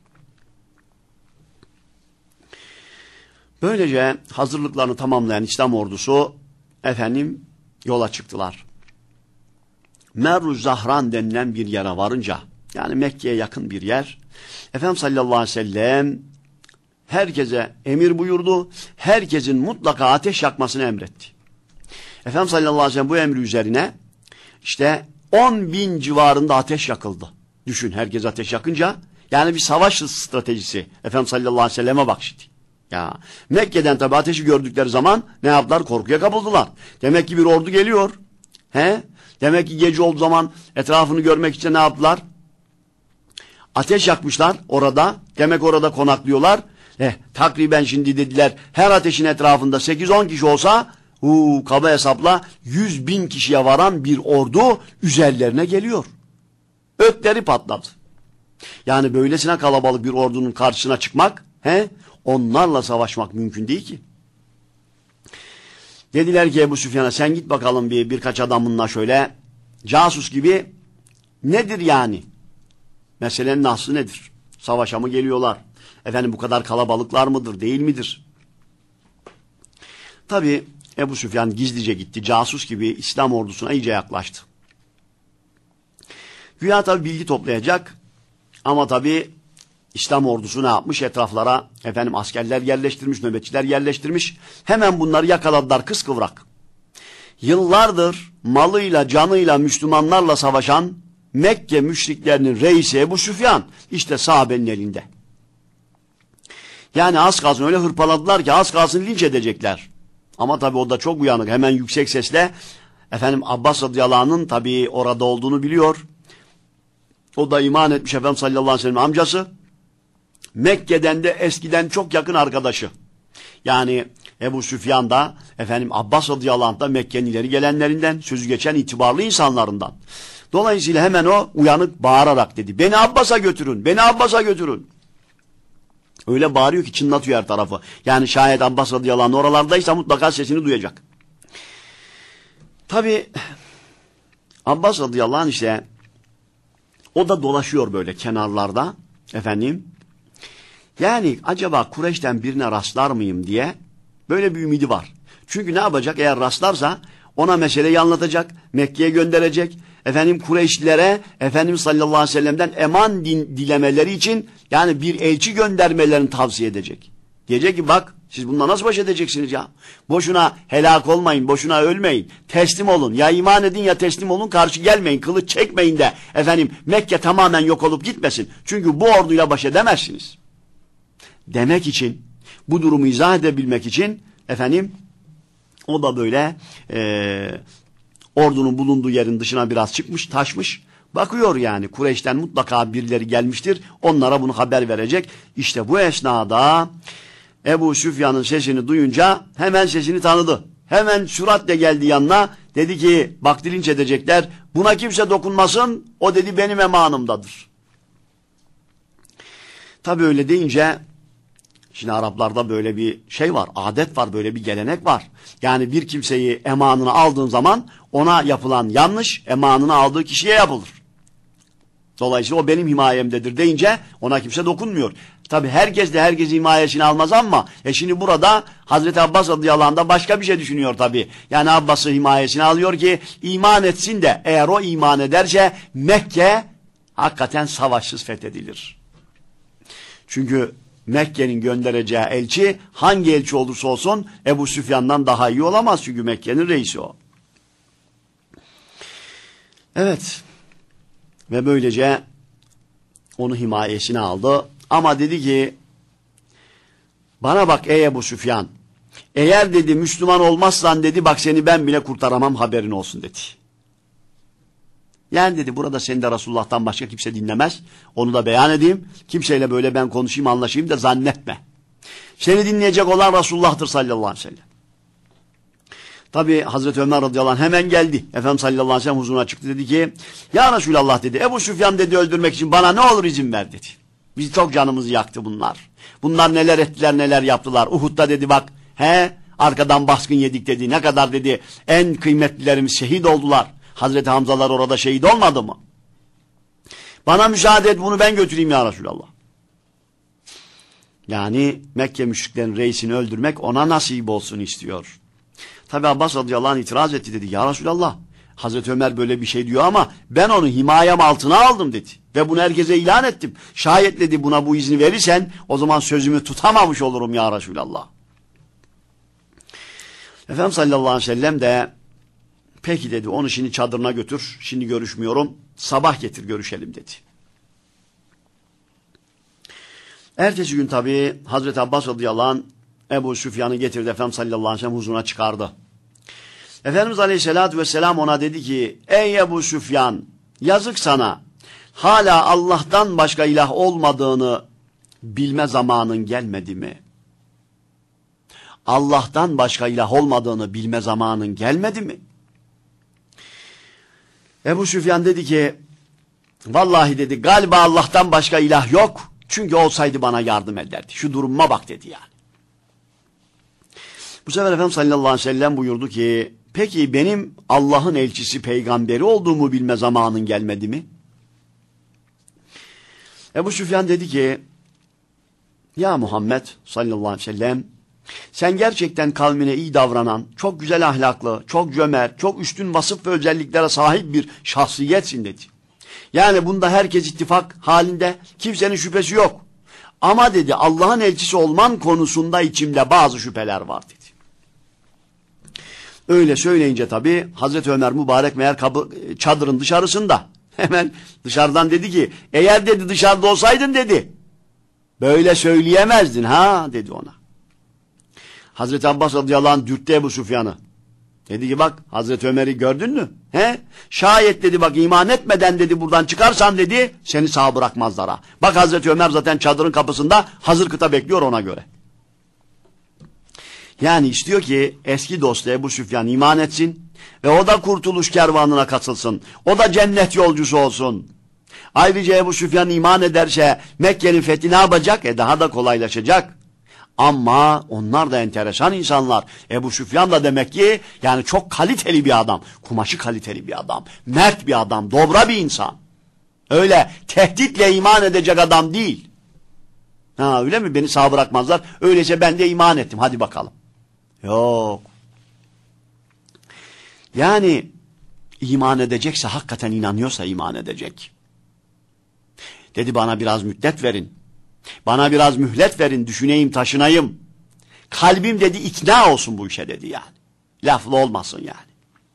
Böylece hazırlıklarını tamamlayan İslam ordusu efendim yola çıktılar. Merru Zahran denilen bir yere varınca, yani Mekke'ye yakın bir yer, Efendimiz sallallahu aleyhi ve sellem herkese emir buyurdu. Herkesin mutlaka ateş yakmasını emretti. Efendimiz sallallahu aleyhi ve sellem bu emri üzerine işte on bin civarında ateş yakıldı. Düşün, herkes ateş yakınca, yani bir savaş stratejisi. Efendimiz sallallahu aleyhi ve selleme bak şimdi. Ya Mekke'den tabi ateşi gördükleri zaman ne yaptılar? Korkuya kapıldılar. Demek ki bir ordu geliyor. He? Demek ki gece olduğu zaman etrafını görmek için ne yaptılar? Ateş yakmışlar orada. Demek orada konaklıyorlar. Eh, takriben şimdi dediler her ateşin etrafında sekiz on kişi olsa uu, kaba hesapla yüz bin kişiye varan bir ordu üzerlerine geliyor. Ökleri patladı. Yani böylesine kalabalık bir ordunun karşısına çıkmak, he? Onlarla savaşmak mümkün değil ki. Dediler ki Ebu Süfyan'a sen git bakalım bir birkaç adamınla şöyle casus gibi, nedir yani? Meselenin aslı nedir? Savaşa mı geliyorlar? Efendim bu kadar kalabalıklar mıdır, değil midir? Tabi Ebu Süfyan gizlice gitti. Casus gibi İslam ordusuna iyice yaklaştı. Güya tabi bilgi toplayacak ama tabi İslam ordusu ne yapmış? Etraflara efendim askerler yerleştirmiş, nöbetçiler yerleştirmiş. Hemen bunları yakaladılar kıskıvrak. Yıllardır malıyla, canıyla Müslümanlarla savaşan Mekke müşriklerinin reisi Ebu Süfyan işte sahabenin elinde. Yani az kalsın öyle hırpaladılar ki az kalsın linç edecekler. Ama tabi o da çok uyanık. Hemen yüksek sesle efendim Abbas radıyallahu anh'ın tabi orada olduğunu biliyor. O da iman etmiş Efendimiz sallallahu aleyhi ve sellem amcası. Mekke'den de eskiden çok yakın arkadaşı. Yani Ebu Süfyan da efendim Abbas radıyallahu anh da Mekke'nin ileri gelenlerinden, sözü geçen itibarlı insanlarından. Dolayısıyla hemen o uyanık bağırarak dedi. Beni Abbas'a götürün, beni Abbas'a götürün. Öyle bağırıyor ki çınlatıyor her tarafı. Yani şayet Abbas radıyallahu anh oralardaysa mutlaka sesini duyacak. Tabi Abbas radıyallahu anh işte o da dolaşıyor böyle kenarlarda efendim. Yani acaba Kureyş'ten birine rastlar mıyım diye böyle bir ümidi var. Çünkü ne yapacak? Eğer rastlarsa ona meseleyi anlatacak, Mekke'ye gönderecek. Efendim Kureyşlilere Efendimiz sallallahu aleyhi ve sellem'den eman din, dilemeleri için yani bir elçi göndermelerini tavsiye edecek. Diyecek ki bak siz bununla nasıl baş edeceksiniz ya? Boşuna helak olmayın, boşuna ölmeyin. Teslim olun. Ya iman edin ya teslim olun, karşı gelmeyin, kılıç çekmeyin de efendim Mekke tamamen yok olup gitmesin. Çünkü bu orduyla baş edemezsiniz. Demek için, bu durumu izah edebilmek için efendim o da böyle e, ordunun bulunduğu yerin dışına biraz çıkmış, taşmış. Bakıyor yani Kureyş'ten mutlaka birileri gelmiştir. Onlara bunu haber verecek. İşte bu esnada Ebu Süfyan'ın sesini duyunca hemen sesini tanıdı. Hemen süratle geldi yanına. Dedi ki bak dilinç edecekler. Buna kimse dokunmasın. O dedi benim emanımdadır. Tabi öyle deyince şimdi Araplarda böyle bir şey var. Adet var, böyle bir gelenek var. Yani bir kimseyi emanına aldığın zaman ona yapılan yanlış emanını aldığı kişiye yapılır. Dolayısıyla o benim himayemdedir deyince ona kimse dokunmuyor. Tabi herkes de herkesi himayesini almaz ama e şimdi burada Hazreti Abbas radıyallahu anh da başka bir şey düşünüyor tabi. Yani Abbas'ı himayesini alıyor ki iman etsin de eğer o iman ederse Mekke hakikaten savaşsız fethedilir. Çünkü Mekke'nin göndereceği elçi hangi elçi olursa olsun Ebu Süfyan'dan daha iyi olamaz. Çünkü Mekke'nin reisi o. Evet. Ve böylece onu himayesine aldı. Ama dedi ki bana bak ey Ebu Süfyan, eğer dedi Müslüman olmazsan dedi bak seni ben bile kurtaramam, haberin olsun dedi. Yani dedi burada seni de Resulullah'tan başka kimse dinlemez. Onu da beyan edeyim. Kimseyle böyle ben konuşayım anlaşayım da zannetme. Seni dinleyecek olan Resulullah'tır sallallahu aleyhi ve sellem. Tabi Hazreti Ömer radıyallahu anh hemen geldi. Efendimiz sallallahu aleyhi ve sellem huzuruna çıktı, dedi ki ya Resulallah dedi Ebu Süfyan dedi öldürmek için bana ne olur izin ver dedi. Biz çok canımızı yaktı bunlar. Bunlar neler ettiler neler yaptılar. Uhud'da dedi bak he arkadan baskın yedik dedi. Ne kadar dedi en kıymetlilerimiz şehit oldular. Hazreti Hamzalar orada şehit olmadı mı? Bana müsaade et bunu ben götüreyim ya Resulallah. Yani Mekke müşriklerin reisini öldürmek ona nasip olsun istiyor. Tabi Abbas radıyallahu anh itiraz etti, dedi ya Resulallah Hazreti Ömer böyle bir şey diyor ama ben onu himayem altına aldım dedi. Ve bunu herkese ilan ettim. Şayet dedi buna bu izni verirsen o zaman sözümü tutamamış olurum ya Resulallah. Efendimiz sallallahu aleyhi ve sellem de peki dedi onu şimdi çadırına götür. Şimdi görüşmüyorum. Sabah getir görüşelim dedi. Ertesi gün tabi Hazreti Abbas radıyallahu anh Ebu Süfyan'ı getirdi. Efendimiz sallallahu aleyhi ve sellem huzuruna çıkardı. Efendimiz aleyhissalatü vesselam ona dedi ki ey Ebu Süfyan yazık sana. Hala Allah'tan başka ilah olmadığını bilme zamanın gelmedi mi? Allah'tan başka ilah olmadığını bilme zamanın gelmedi mi? Ebu Süfyan dedi ki vallahi dedi galiba Allah'tan başka ilah yok. Çünkü olsaydı bana yardım ederdi. Şu durumuma bak dedi yani. Bu sefer Efendimiz sallallahu aleyhi ve sellem buyurdu ki peki benim Allah'ın elçisi peygamberi olduğumu bilme zamanın gelmedi mi? Ebu Süfyan dedi ki ya Muhammed sallallahu aleyhi ve sellem sen gerçekten kavmine iyi davranan, çok güzel ahlaklı, çok cömert, çok üstün vasıf ve özelliklere sahip bir şahsiyetsin dedi. Yani bunda herkes ittifak halinde, kimsenin şüphesi yok. Ama dedi Allah'ın elçisi olman konusunda içimde bazı şüpheler var dedi. Öyle söyleyince tabi Hazreti Ömer mübarek meğer kabı, çadırın dışarısında. Hemen dışarıdan dedi ki eğer dedi dışarıda olsaydın dedi böyle söyleyemezdin ha dedi ona. Hazreti Abbas radıyallahu anh dürttü Ebu Süfyan'ı. Dedi ki bak Hazreti Ömer'i gördün mü? He? Şayet dedi bak iman etmeden dedi buradan çıkarsan dedi seni sağ bırakmazlar ha. Bak Hazreti Ömer zaten çadırın kapısında hazır kıta bekliyor ona göre. Yani istiyor ki eski dostu Ebu Süfyan iman etsin ve o da kurtuluş kervanına katılsın. O da cennet yolcusu olsun. Ayrıca Ebu Süfyan iman ederse Mekke'nin fethi ne yapacak? E daha da kolaylaşacak. Ama onlar da enteresan insanlar. Ebu Süfyan da demek ki yani çok kaliteli bir adam. Kumaşı kaliteli bir adam. Mert bir adam. Dobra bir insan. Öyle tehditle iman edecek adam değil. Ha öyle mi? Beni sağ bırakmazlar. Öyleyse ben de iman ettim. Hadi bakalım. Yok. Yani iman edecekse hakikaten inanıyorsa iman edecek. Dedi bana biraz müddet verin. Bana biraz mühlet verin, düşüneyim, taşınayım. Kalbim dedi ikna olsun bu işe dedi yani. Laflı olmasın yani.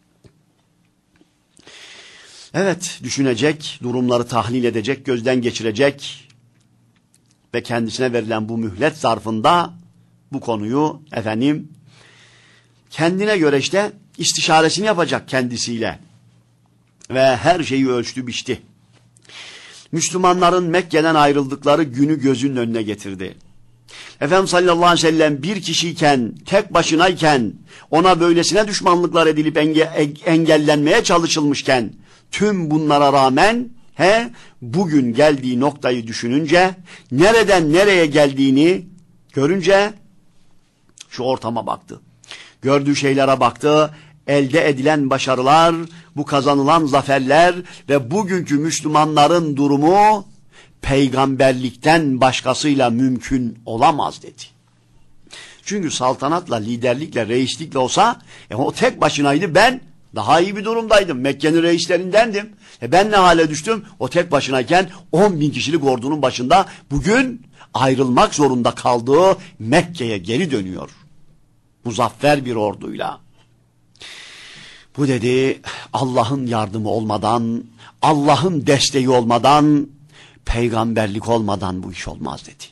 Evet, düşünecek, durumları tahlil edecek, gözden geçirecek ve kendisine verilen bu mühlet zarfında bu konuyu efendim kendine göre işte istişaresini yapacak kendisiyle ve her şeyi ölçtü biçti. Müslümanların Mekke'den ayrıldıkları günü gözünün önüne getirdi. Efendimiz sallallahu aleyhi ve sellem bir kişiyken, tek başınayken, ona böylesine düşmanlıklar edilip enge engellenmeye çalışılmışken, tüm bunlara rağmen he, bugün geldiği noktayı düşününce, nereden nereye geldiğini görünce şu ortama baktı. Gördüğü şeylere baktı. Elde edilen başarılar, bu kazanılan zaferler ve bugünkü Müslümanların durumu peygamberlikten başkasıyla mümkün olamaz dedi. Çünkü saltanatla, liderlikle, reislikle olsa e, o tek başınaydı, ben daha iyi bir durumdaydım. Mekke'nin reislerindendim. E, ben ne hale düştüm? O tek başınayken on bin kişilik ordunun başında bugün ayrılmak zorunda kaldığı Mekke'ye geri dönüyor. Muzaffer bir orduyla. Bu dedi, Allah'ın yardımı olmadan, Allah'ın desteği olmadan, peygamberlik olmadan bu iş olmaz dedi.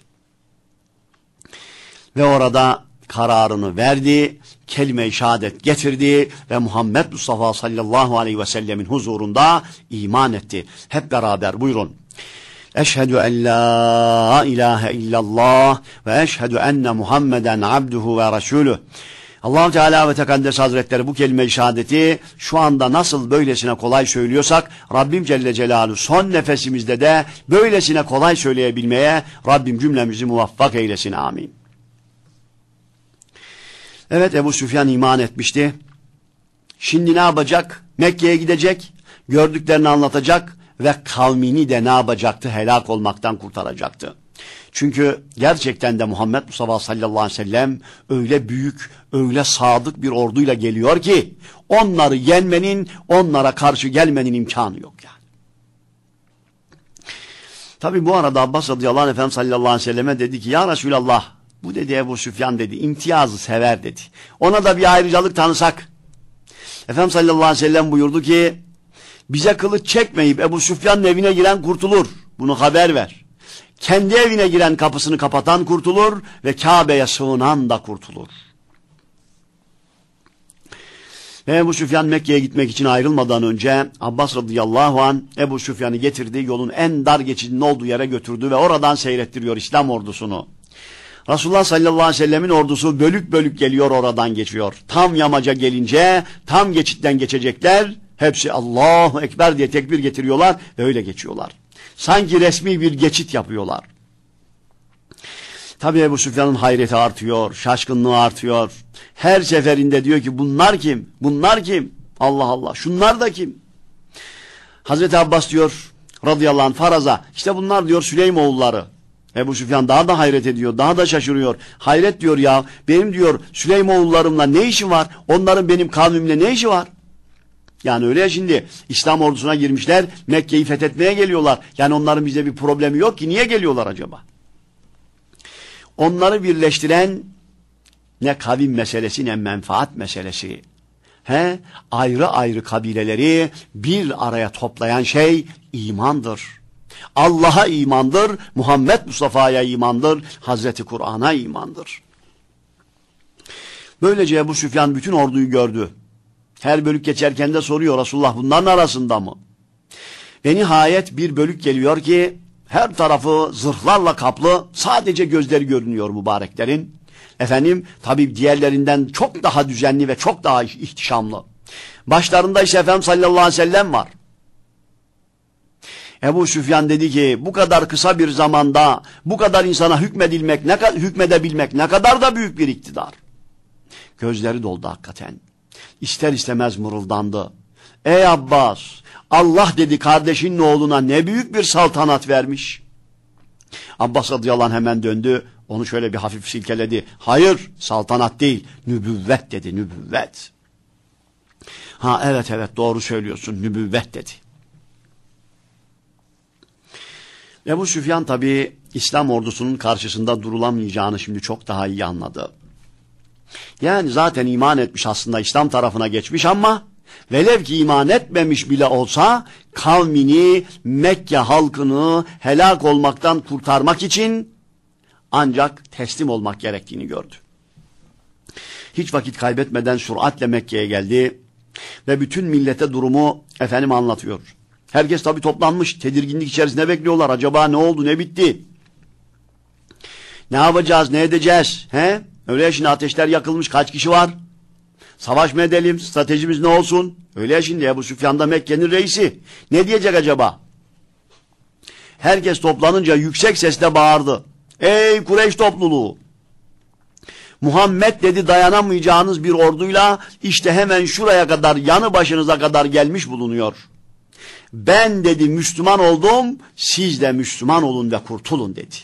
Ve orada kararını verdi, kelime-i şehadet getirdi ve Muhammed Mustafa sallallahu aleyhi ve sellemin huzurunda iman etti. Hep beraber buyurun. Eşhedü en la ilahe illallah ve eşhedü enne Muhammeden abduhu ve resulüh. Allah-u Teala ve Tekaddes Hazretleri bu kelime-i şehadeti şu anda nasıl böylesine kolay söylüyorsak, Rabbim Celle Celaluhu son nefesimizde de böylesine kolay söyleyebilmeye Rabbim cümlemizi muvaffak eylesin. Amin. Evet, Ebu Süfyan iman etmişti. Şimdi ne yapacak? Mekke'ye gidecek, gördüklerini anlatacak ve kavmini de ne yapacaktı? Helak olmaktan kurtaracaktı. Çünkü gerçekten de Muhammed Mustafa sallallahu aleyhi ve sellem öyle büyük, öyle sadık bir orduyla geliyor ki onları yenmenin, onlara karşı gelmenin imkanı yok yani. Tabi bu arada Abbas radıyallahu anh Efendimiz sallallahu aleyhi ve selleme dedi ki, ya Resulallah, bu dedi Ebu Süfyan dedi, imtiyazı sever dedi. Ona da bir ayrıcalık tanısak. Efendimiz sallallahu aleyhi ve sellem buyurdu ki, bize kılıç çekmeyip Ebu Süfyan'ın evine giren kurtulur. Bunu haber ver. Kendi evine giren kapısını kapatan kurtulur ve Kabe'ye sığınan da kurtulur. Ve Ebu Süfyan Mekke'ye gitmek için ayrılmadan önce Abbas radıyallahu anh Ebu Süfyan'ı getirdi, yolun en dar geçidinin olduğu yere götürdü ve oradan seyrettiriyor İslam ordusunu. Resulullah sallallahu aleyhi ve sellemin ordusu bölük bölük geliyor, oradan geçiyor. Tam yamaca gelince, tam geçitten geçecekler, hepsi Allahu Ekber diye tekbir getiriyorlar ve öyle geçiyorlar. Sanki resmi bir geçit yapıyorlar. Tabi Ebu Süfyan'ın hayreti artıyor, şaşkınlığı artıyor. Her seferinde diyor ki, bunlar kim? Bunlar kim? Allah Allah, şunlar da kim? Hazreti Abbas diyor radıyallahu anh faraza, işte bunlar diyor Süleymoğulları. Ebu Süfyan daha da hayret ediyor, daha da şaşırıyor. Hayret diyor ya, benim diyor Süleymoğullarımla ne işi var? Onların benim kavmimle ne işi var? Yani öyle ya, şimdi İslam ordusuna girmişler, Mekke'yi fethetmeye geliyorlar. Yani onların bize bir problemi yok ki, niye geliyorlar acaba? Onları birleştiren ne kavim meselesi ne menfaat meselesi. He, ayrı ayrı kabileleri bir araya toplayan şey imandır. Allah'a imandır, Muhammed Mustafa'ya imandır, Hazreti Kur'an'a imandır. Böylece Ebu Süfyan bütün orduyu gördü. Her bölük geçerken de soruyor, Resulullah bunların arasında mı? Ve nihayet bir bölük geliyor ki her tarafı zırhlarla kaplı, sadece gözleri görünüyor mübareklerin. Efendim tabi diğerlerinden çok daha düzenli ve çok daha ihtişamlı. Başlarında ise Efendimiz sallallahu aleyhi ve sellem var. Ebu Süfyan dedi ki, bu kadar kısa bir zamanda bu kadar insana hükmedilmek, ne kadar hükmedebilmek ne kadar da büyük bir iktidar. Gözleri doldu hakikaten. İster istemez mırıldandı. Ey Abbas, Allah dedi kardeşinin oğluna ne büyük bir saltanat vermiş. Abbas radıyallahu anh hemen döndü, onu şöyle bir hafif silkeledi. Hayır, saltanat değil, nübüvvet dedi, nübüvvet. Ha evet evet doğru söylüyorsun, nübüvvet dedi. Ebu Süfyan tabi İslam ordusunun karşısında durulamayacağını şimdi çok daha iyi anladı. Yani zaten iman etmiş, aslında İslam tarafına geçmiş ama velev ki iman etmemiş bile olsa kavmini, Mekke halkını helak olmaktan kurtarmak için ancak teslim olmak gerektiğini gördü. Hiç vakit kaybetmeden süratle Mekke'ye geldi ve bütün millete durumu efendim anlatıyor. Herkes tabi toplanmış, tedirginlik içerisinde bekliyorlar. Acaba ne oldu, ne bitti? Ne yapacağız, ne edeceğiz? He? Öyle ya, şimdi ateşler yakılmış, kaç kişi var? Savaş mı edelim, stratejimiz ne olsun? Öyle ya, şimdi Ebu Süfyan da Mekke'nin reisi. Ne diyecek acaba? Herkes toplanınca yüksek sesle bağırdı. Ey Kureyş topluluğu! Muhammed dedi, dayanamayacağınız bir orduyla işte hemen şuraya kadar, yanı başınıza kadar gelmiş bulunuyor. Ben dedi Müslüman oldum, siz de Müslüman olun ve kurtulun dedi.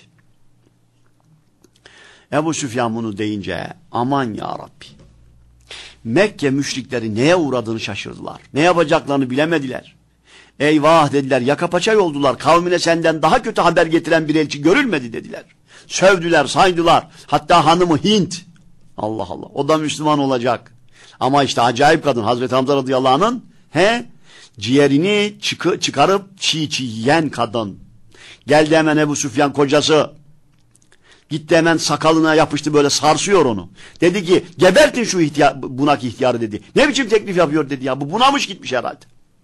Ebu Süfyan bunu deyince aman ya Rabbi. Mekke müşrikleri neye uğradığını şaşırdılar. Ne yapacaklarını bilemediler. Eyvah dediler, yaka paça oldular. Kavmine senden daha kötü haber getiren bir elçi görülmedi dediler. Sövdüler, saydılar. Hatta hanımı Hint. Allah Allah, o da Müslüman olacak. Ama işte acayip kadın Hazreti Hamza radıyallahu anh'ın he, ciğerini çıkı, çıkarıp çiğ çiğ yiyen kadın. Geldi hemen Ebu Süfyan kocası. Gitti hemen sakalına yapıştı, böyle sarsıyor onu. Dedi ki gebertin şu ihtiyar, bunak ihtiyarı dedi. Ne biçim teklif yapıyor dedi ya, bu bunamış gitmiş herhalde.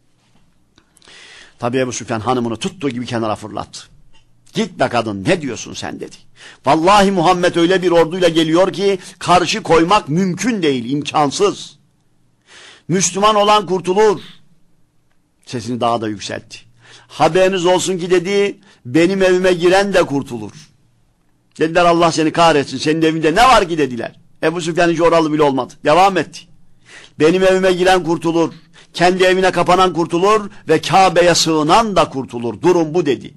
Tabi Ebu Süfyan hanımını tuttuğu gibi kenara fırlattı. Gitme kadın, ne diyorsun sen dedi. Vallahi Muhammed öyle bir orduyla geliyor ki karşı koymak mümkün değil, imkansız. Müslüman olan kurtulur. Sesini daha da yükseltti. Haberiniz olsun ki dedi, benim evime giren de kurtulur. Dediler Allah seni kahretsin, senin evinde ne var ki dediler. Ebu Süfyan hiç oralı bile olmadı. Devam etti. Benim evime giren kurtulur, kendi evine kapanan kurtulur ve Kabe'ye sığınan da kurtulur. Durum bu dedi.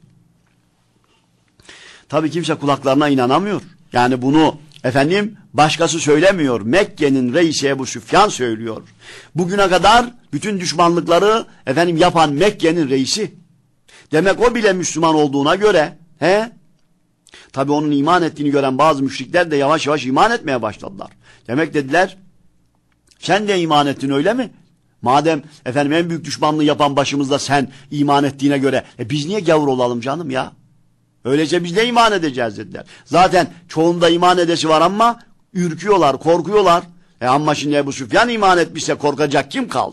Tabii kimse kulaklarına inanamıyor. Yani bunu efendim başkası söylemiyor. Mekke'nin reisi Ebu Süfyan söylüyor. Bugüne kadar bütün düşmanlıkları efendim yapan Mekke'nin reisi. Demek o bile Müslüman olduğuna göre he? Tabii onun iman ettiğini gören bazı müşrikler de yavaş yavaş iman etmeye başladılar. Demek dediler, sen de iman ettin öyle mi? Madem efendim en büyük düşmanlığı yapan başımızda sen iman ettiğine göre e biz niye gavur olalım canım ya? Öylece biz de iman edeceğiz dediler. Zaten çoğunda iman edesi var ama ürküyorlar, korkuyorlar. E ama şimdi Ebu Süfyan iman etmişse korkacak kim kaldı?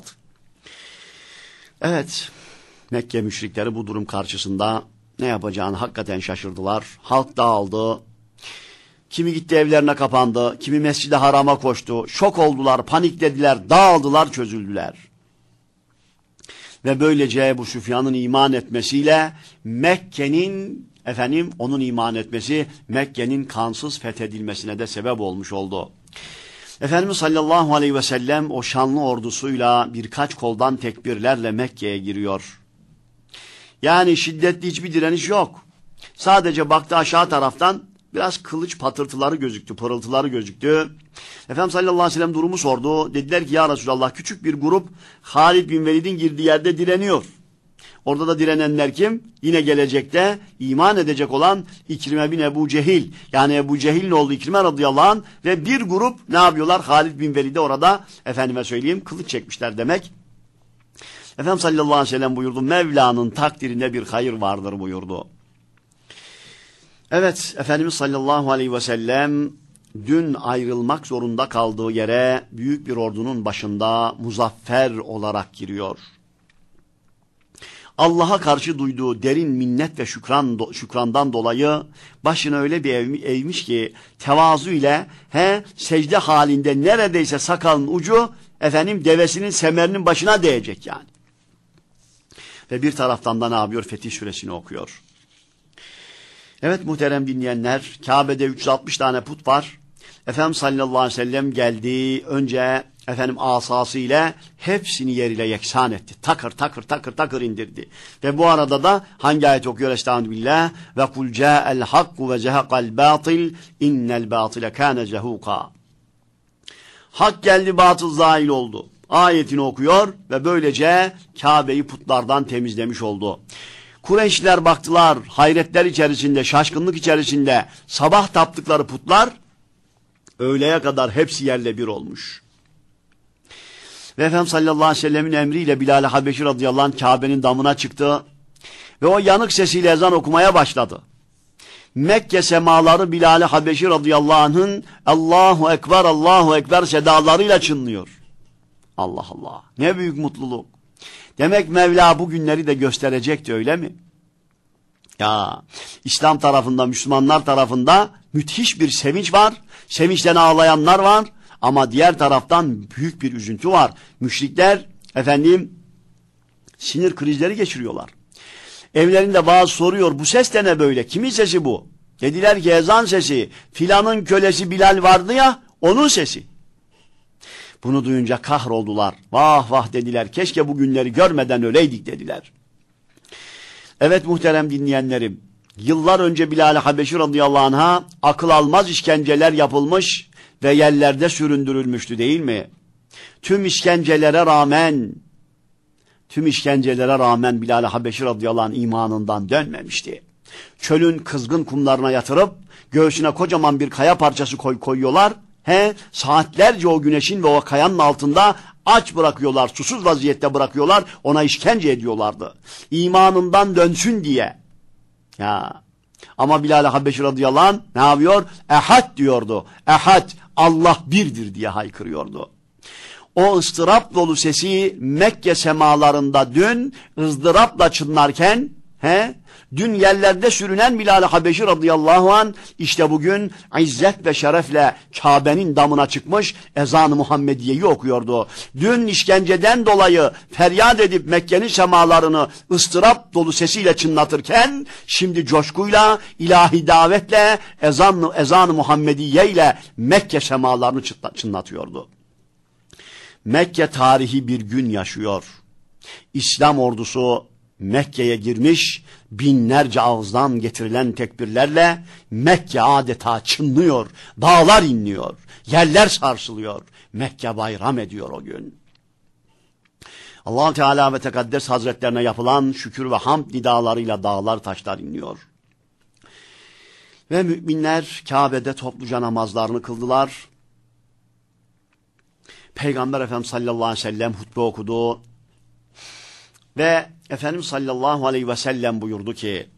Evet, Mekke müşrikleri bu durum karşısında ne yapacağını hakikaten şaşırdılar. Halk dağıldı. Kimi gitti evlerine kapandı, kimi Mescid-i Haram'a koştu. Şok oldular, paniklediler, dağıldılar, çözüldüler. Ve böylece Ebu Süfyan'ın iman etmesiyle Mekke'nin efendim onun iman etmesi Mekke'nin kansız fethedilmesine de sebep olmuş oldu. Efendimiz sallallahu aleyhi ve sellem o şanlı ordusuyla birkaç koldan tekbirlerle Mekke'ye giriyor. Yani şiddetli hiçbir direniş yok. Sadece baktı aşağı taraftan biraz kılıç patırtıları gözüktü, pırıltıları gözüktü. Efendimiz sallallahu aleyhi ve sellem durumu sordu. Dediler ki ya Resulallah, küçük bir grup Halid bin Velid'in girdiği yerde direniyor. Orada da direnenler kim? Yine gelecekte iman edecek olan İkrime bin Ebu Cehil. Yani Ebu Cehil'in oğlu İkrime radıyallahu anh ve bir grup ne yapıyorlar? Halid bin Velid'e orada efendime söyleyeyim kılıç çekmişler demek. Efendimiz sallallahu aleyhi ve sellem buyurdu, Mevla'nın takdirinde bir hayır vardır buyurdu. Evet, Efendimiz sallallahu aleyhi ve sellem dün ayrılmak zorunda kaldığı yere büyük bir ordunun başında muzaffer olarak giriyor. Allah'a karşı duyduğu derin minnet ve şükran, şükrandan dolayı başını öyle bir ev, eğmiş ki tevazu ile he, secde halinde neredeyse sakalın ucu efendim devesinin semerinin başına değecek yani. Ve bir taraftan da ne yapıyor? Fetih Suresini okuyor. Evet muhterem dinleyenler, Kabe'de üç yüz altmış tane put var. Efendimiz sallallahu aleyhi ve sellem geldi. Önce efendim asası ile hepsini yeriyle yeksan etti. Takır takır takır takır indirdi. Ve bu arada da hangi ayet okuyor? Estağfirullah. Ve kul ca'el hakku ve zehaqal batil innel batile kâne zehuka. Hak geldi, batıl zahil oldu. Ayetini okuyor ve böylece Kabe'yi putlardan temizlemiş oldu. Kureyşliler baktılar, hayretler içerisinde, şaşkınlık içerisinde sabah taptıkları putlar öğleye kadar hepsi yerle bir olmuş. Ve Efendimiz sallallahu aleyhi ve sellemin emriyle Bilal-i Habeşi radıyallahu anh Kabe'nin damına çıktı ve o yanık sesiyle ezan okumaya başladı. Mekke semaları Bilal-i Habeşi radıyallahu anh'ın Allahu Ekber, Allahu Ekber sedalarıyla çınlıyor. Allah Allah, ne büyük mutluluk. Demek Mevla bu günleri de gösterecekti öyle mi? Ya İslam tarafında, Müslümanlar tarafında müthiş bir sevinç var. Sevinçten ağlayanlar var. Ama diğer taraftan büyük bir üzüntü var. Müşrikler efendim sinir krizleri geçiriyorlar. Evlerinde bazı soruyor, bu ses de ne böyle? Kimin sesi bu? Dediler ki ezan sesi. Filanın kölesi Bilal vardı ya, onun sesi. Bunu duyunca kahroldular. Vah vah dediler. Keşke bu günleri görmeden öleydik dediler. Evet muhterem dinleyenlerim. Yıllar önce Bilal-i Habeşi radıyallahu anh'a akıl almaz işkenceler yapılmış ve yerlerde süründürülmüştü değil mi? Tüm işkencelere rağmen tüm işkencelere rağmen Bilal-i Habeşi radıyallahu anh imanından dönmemişti. Çölün kızgın kumlarına yatırıp göğsüne kocaman bir kaya parçası koy koyuyorlar. He, saatlerce o güneşin ve o kayanın altında aç bırakıyorlar, susuz vaziyette bırakıyorlar, ona işkence ediyorlardı. İmanından dönsün diye. Ya. Ama Bilal-i Habeşi radıyallahu anh ne yapıyor? Ehad diyordu. Ehad, Allah birdir diye haykırıyordu. O ıstırap dolu sesi Mekke semalarında dün ızdırapla çınlarken, he, dün yerlerde sürünen Bilal-i Habeşi radıyallahu anh işte bugün izzet ve şerefle Kabe'nin damına çıkmış ezan-ı Muhammediye'yi okuyordu. Dün işkenceden dolayı feryat edip Mekke'nin semalarını ıstırap dolu sesiyle çınlatırken şimdi coşkuyla, ilahi davetle ezan-ı ezan Muhammediye ile Mekke semalarını çınlatıyordu. Mekke tarihi bir gün yaşıyor. İslam ordusu Mekke'ye girmiş, binlerce ağızdan getirilen tekbirlerle Mekke adeta çınlıyor, dağlar inliyor, yerler sarsılıyor. Mekke bayram ediyor o gün. Allah Teala ve Tekaddes Hazretlerine yapılan şükür ve hamd nidalarıyla dağlar taşlar inliyor. Ve müminler Kabe'de topluca namazlarını kıldılar. Peygamber Efendimiz sallallahu aleyhi ve sellem hutbe okudu. Ve Efendimiz sallallahu aleyhi ve sellem buyurdu ki,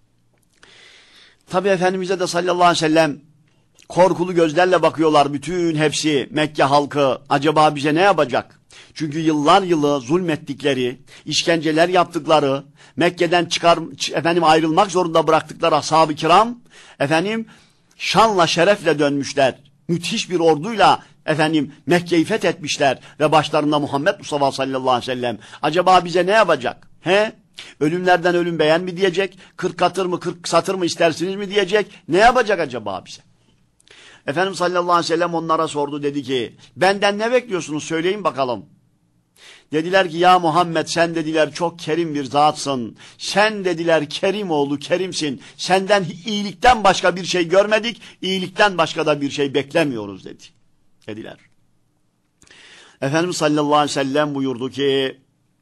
tabi Efendimiz'e de sallallahu aleyhi ve sellem korkulu gözlerle bakıyorlar bütün hepsi Mekke halkı, acaba bize ne yapacak? Çünkü yıllar yılı zulmettikleri, işkenceler yaptıkları, Mekke'den çıkar efendim ayrılmak zorunda bıraktıkları ashab-ı kiram efendim şanla şerefle dönmüşler. Müthiş bir orduyla efendim Mekke'yi fethetmişler ve başlarında Muhammed Mustafa sallallahu aleyhi ve sellem. Acaba bize ne yapacak? He? Ölümlerden ölüm beğen mi diyecek? Kırk katır mı, kırk satır mı istersiniz mi diyecek? Ne yapacak acaba bize? Efendimiz sallallahu aleyhi ve sellem onlara sordu, dedi ki, benden ne bekliyorsunuz söyleyin bakalım. Dediler ki ya Muhammed sen dediler çok kerim bir zatsın. Sen dediler kerim oğlu kerimsin. Senden iyilikten başka bir şey görmedik. İyilikten başka da bir şey beklemiyoruz dedi. Dediler. Efendimiz sallallahu aleyhi ve sellem buyurdu ki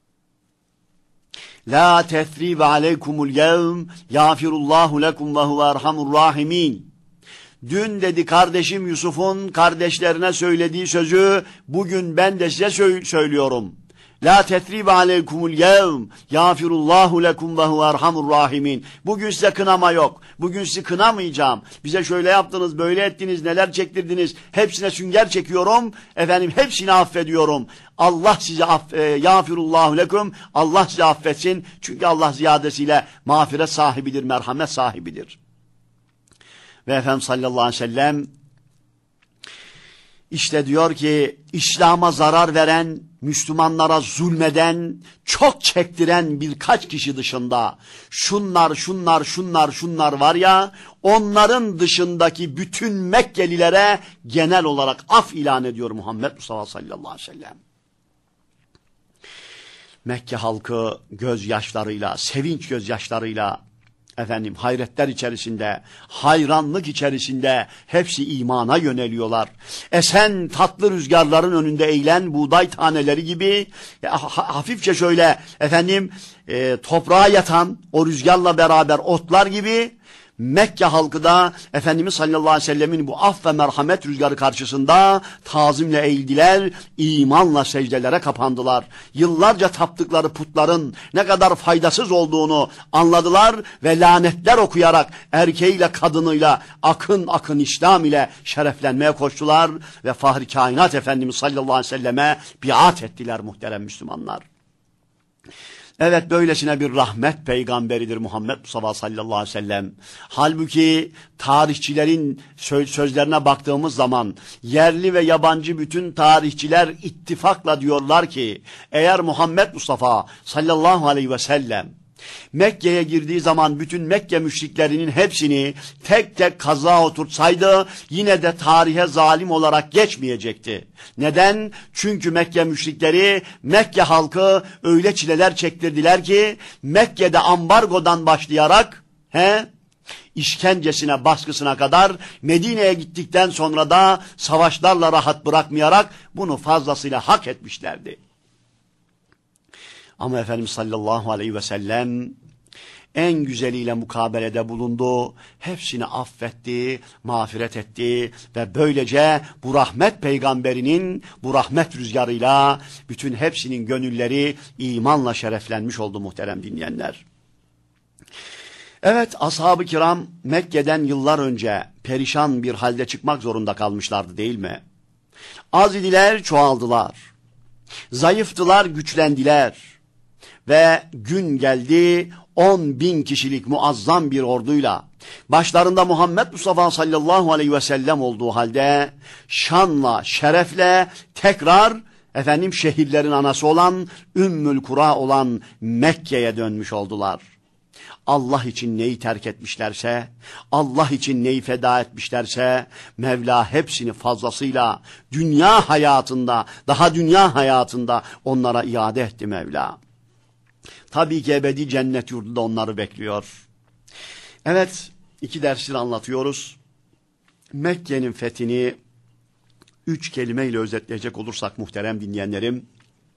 la tethribe aleykumul yevm yağfirullahu lekum ve huve erhamur rahimin. Dün dedi kardeşim Yusuf'un kardeşlerine söylediği sözü bugün ben de size sö söylüyorum. La tetribe aleykumul yevm yağfirullahu lekum ve huve erhamur rahimin. Bugün size kınama yok. Bugün sizi kınamayacağım. Bize şöyle yaptınız, böyle ettiniz, neler çektirdiniz. Hepsine sünger çekiyorum. Efendim hepsini affediyorum. Allah size aff e, yağfirullahu lekum. Allah size affetsin. Çünkü Allah ziyadesiyle mağfiret sahibidir, merhamet sahibidir. Ve Efendimiz sallallahu aleyhi ve sellem işte diyor ki İslam'a zarar veren, Müslümanlara zulmeden, çok çektiren birkaç kişi dışında şunlar şunlar şunlar şunlar var ya, onların dışındaki bütün Mekkelilere genel olarak af ilan ediyor Muhammed Mustafa sallallahu aleyhi ve sellem. Mekke halkı gözyaşlarıyla, sevinç gözyaşlarıyla efendim hayretler içerisinde, hayranlık içerisinde hepsi imana yöneliyorlar. Esen tatlı rüzgarların önünde eğilen buğday taneleri gibi hafifçe şöyle efendim e, toprağa yatan o rüzgarla beraber otlar gibi Mekke halkı da Efendimiz sallallahu aleyhi ve sellemin bu af ve merhamet rüzgarı karşısında tazimle eğildiler, imanla secdelere kapandılar. Yıllarca taptıkları putların ne kadar faydasız olduğunu anladılar ve lanetler okuyarak erkeğiyle kadınıyla akın akın İslam ile şereflenmeye koştular ve Fahri Kainat Efendimiz sallallahu aleyhi ve selleme biat ettiler muhterem Müslümanlar. Evet, böylesine bir rahmet peygamberidir Muhammed Mustafa sallallahu aleyhi ve sellem. Halbuki tarihçilerin sözlerine baktığımız zaman yerli ve yabancı bütün tarihçiler ittifakla diyorlar ki eğer Muhammed Mustafa sallallahu aleyhi ve sellem Mekke'ye girdiği zaman bütün Mekke müşriklerinin hepsini tek tek kazığa oturtsaydı yine de tarihe zalim olarak geçmeyecekti. Neden? Çünkü Mekke müşrikleri, Mekke halkı öyle çileler çektirdiler ki Mekke'de ambargodan başlayarak he, işkencesine, baskısına kadar Medine'ye gittikten sonra da savaşlarla rahat bırakmayarak bunu fazlasıyla hak etmişlerdi. Ama Efendimiz sallallahu aleyhi ve sellem en güzeliyle mukabelede bulundu, hepsini affetti, mağfiret etti ve böylece bu rahmet peygamberinin bu rahmet rüzgarıyla bütün hepsinin gönülleri imanla şereflenmiş oldu muhterem dinleyenler. Evet, ashab-ı kiram Mekke'den yıllar önce perişan bir halde çıkmak zorunda kalmışlardı değil mi? Az idiler, çoğaldılar. Zayıftılar, güçlendiler. Ve gün geldi on bin kişilik muazzam bir orduyla başlarında Muhammed Mustafa sallallahu aleyhi ve sellem olduğu halde şanla, şerefle tekrar efendim şehirlerin anası olan Ümmül Kura olan Mekke'ye dönmüş oldular. Allah için neyi terk etmişlerse, Allah için neyi feda etmişlerse Mevla hepsini fazlasıyla dünya hayatında, daha dünya hayatında onlara iade etti Mevla. Tabii ki ebedi cennet yurdu da onları bekliyor. Evet, iki dersleri anlatıyoruz. Mekke'nin fethini üç kelimeyle özetleyecek olursak muhterem dinleyenlerim,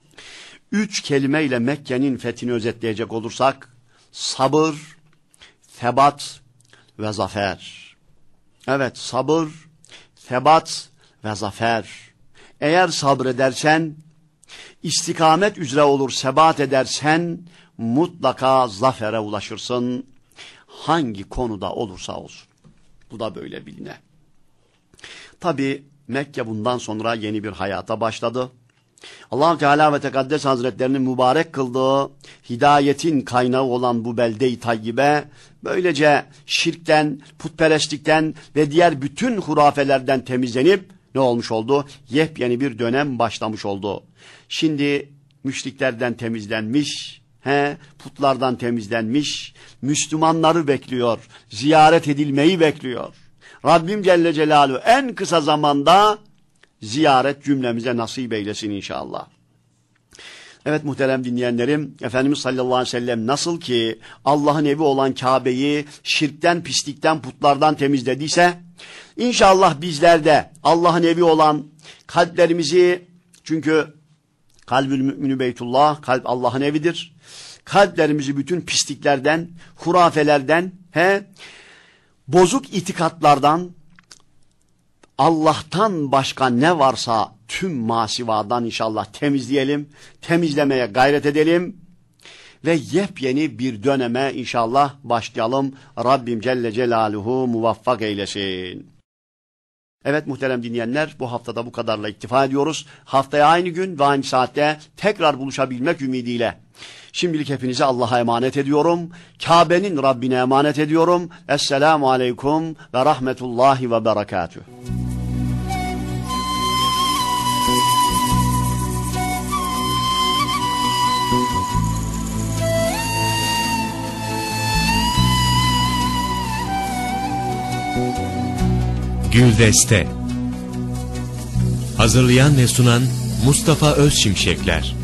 üç kelimeyle Mekke'nin fethini özetleyecek olursak, sabır, sebat ve zafer. Evet, sabır, sebat ve zafer. Eğer sabredersen, istikamet üzere olur, sebat edersen, mutlaka zafere ulaşırsın. Hangi konuda olursa olsun. Bu da böyle biline. Tabi Mekke bundan sonra yeni bir hayata başladı. Allah-u Teala ve Tekaddes Hazretlerinin mübarek kıldığı hidayetin kaynağı olan bu belde-i tayyibe böylece şirkten, putperestlikten ve diğer bütün hurafelerden temizlenip ne olmuş oldu? Yepyeni bir dönem başlamış oldu. Şimdi müşriklerden temizlenmiş, he, putlardan temizlenmiş, Müslümanları bekliyor, ziyaret edilmeyi bekliyor. Rabbim Celle Celaluhu en kısa zamanda ziyaret cümlemize nasip eylesin inşallah. Evet muhterem dinleyenlerim, Efendimiz sallallahu aleyhi ve sellem nasıl ki Allah'ın evi olan Kabe'yi şirkten, pislikten, putlardan temizlediyse, İnşallah bizler de Allah'ın evi olan kalplerimizi, çünkü kalbül müminü beytullah, kalp Allah'ın evidir. Kalplerimizi bütün pisliklerden, hurafelerden, he, bozuk itikatlardan, Allah'tan başka ne varsa tüm masivadan inşallah temizleyelim, temizlemeye gayret edelim ve yepyeni bir döneme inşallah başlayalım. Rabbim Celle Celaluhu muvaffak eylesin. Evet muhterem dinleyenler, bu haftada bu kadarla iktifa ediyoruz. Haftaya aynı gün ve aynı saatte tekrar buluşabilmek ümidiyle. Şimdilik hepinize Allah'a emanet ediyorum. Kabe'nin Rabbine emanet ediyorum. Esselamu aleyküm ve rahmetullahi ve berekatüh.
Güldeste. Hazırlayan ve sunan Mustafa Özşimşekler.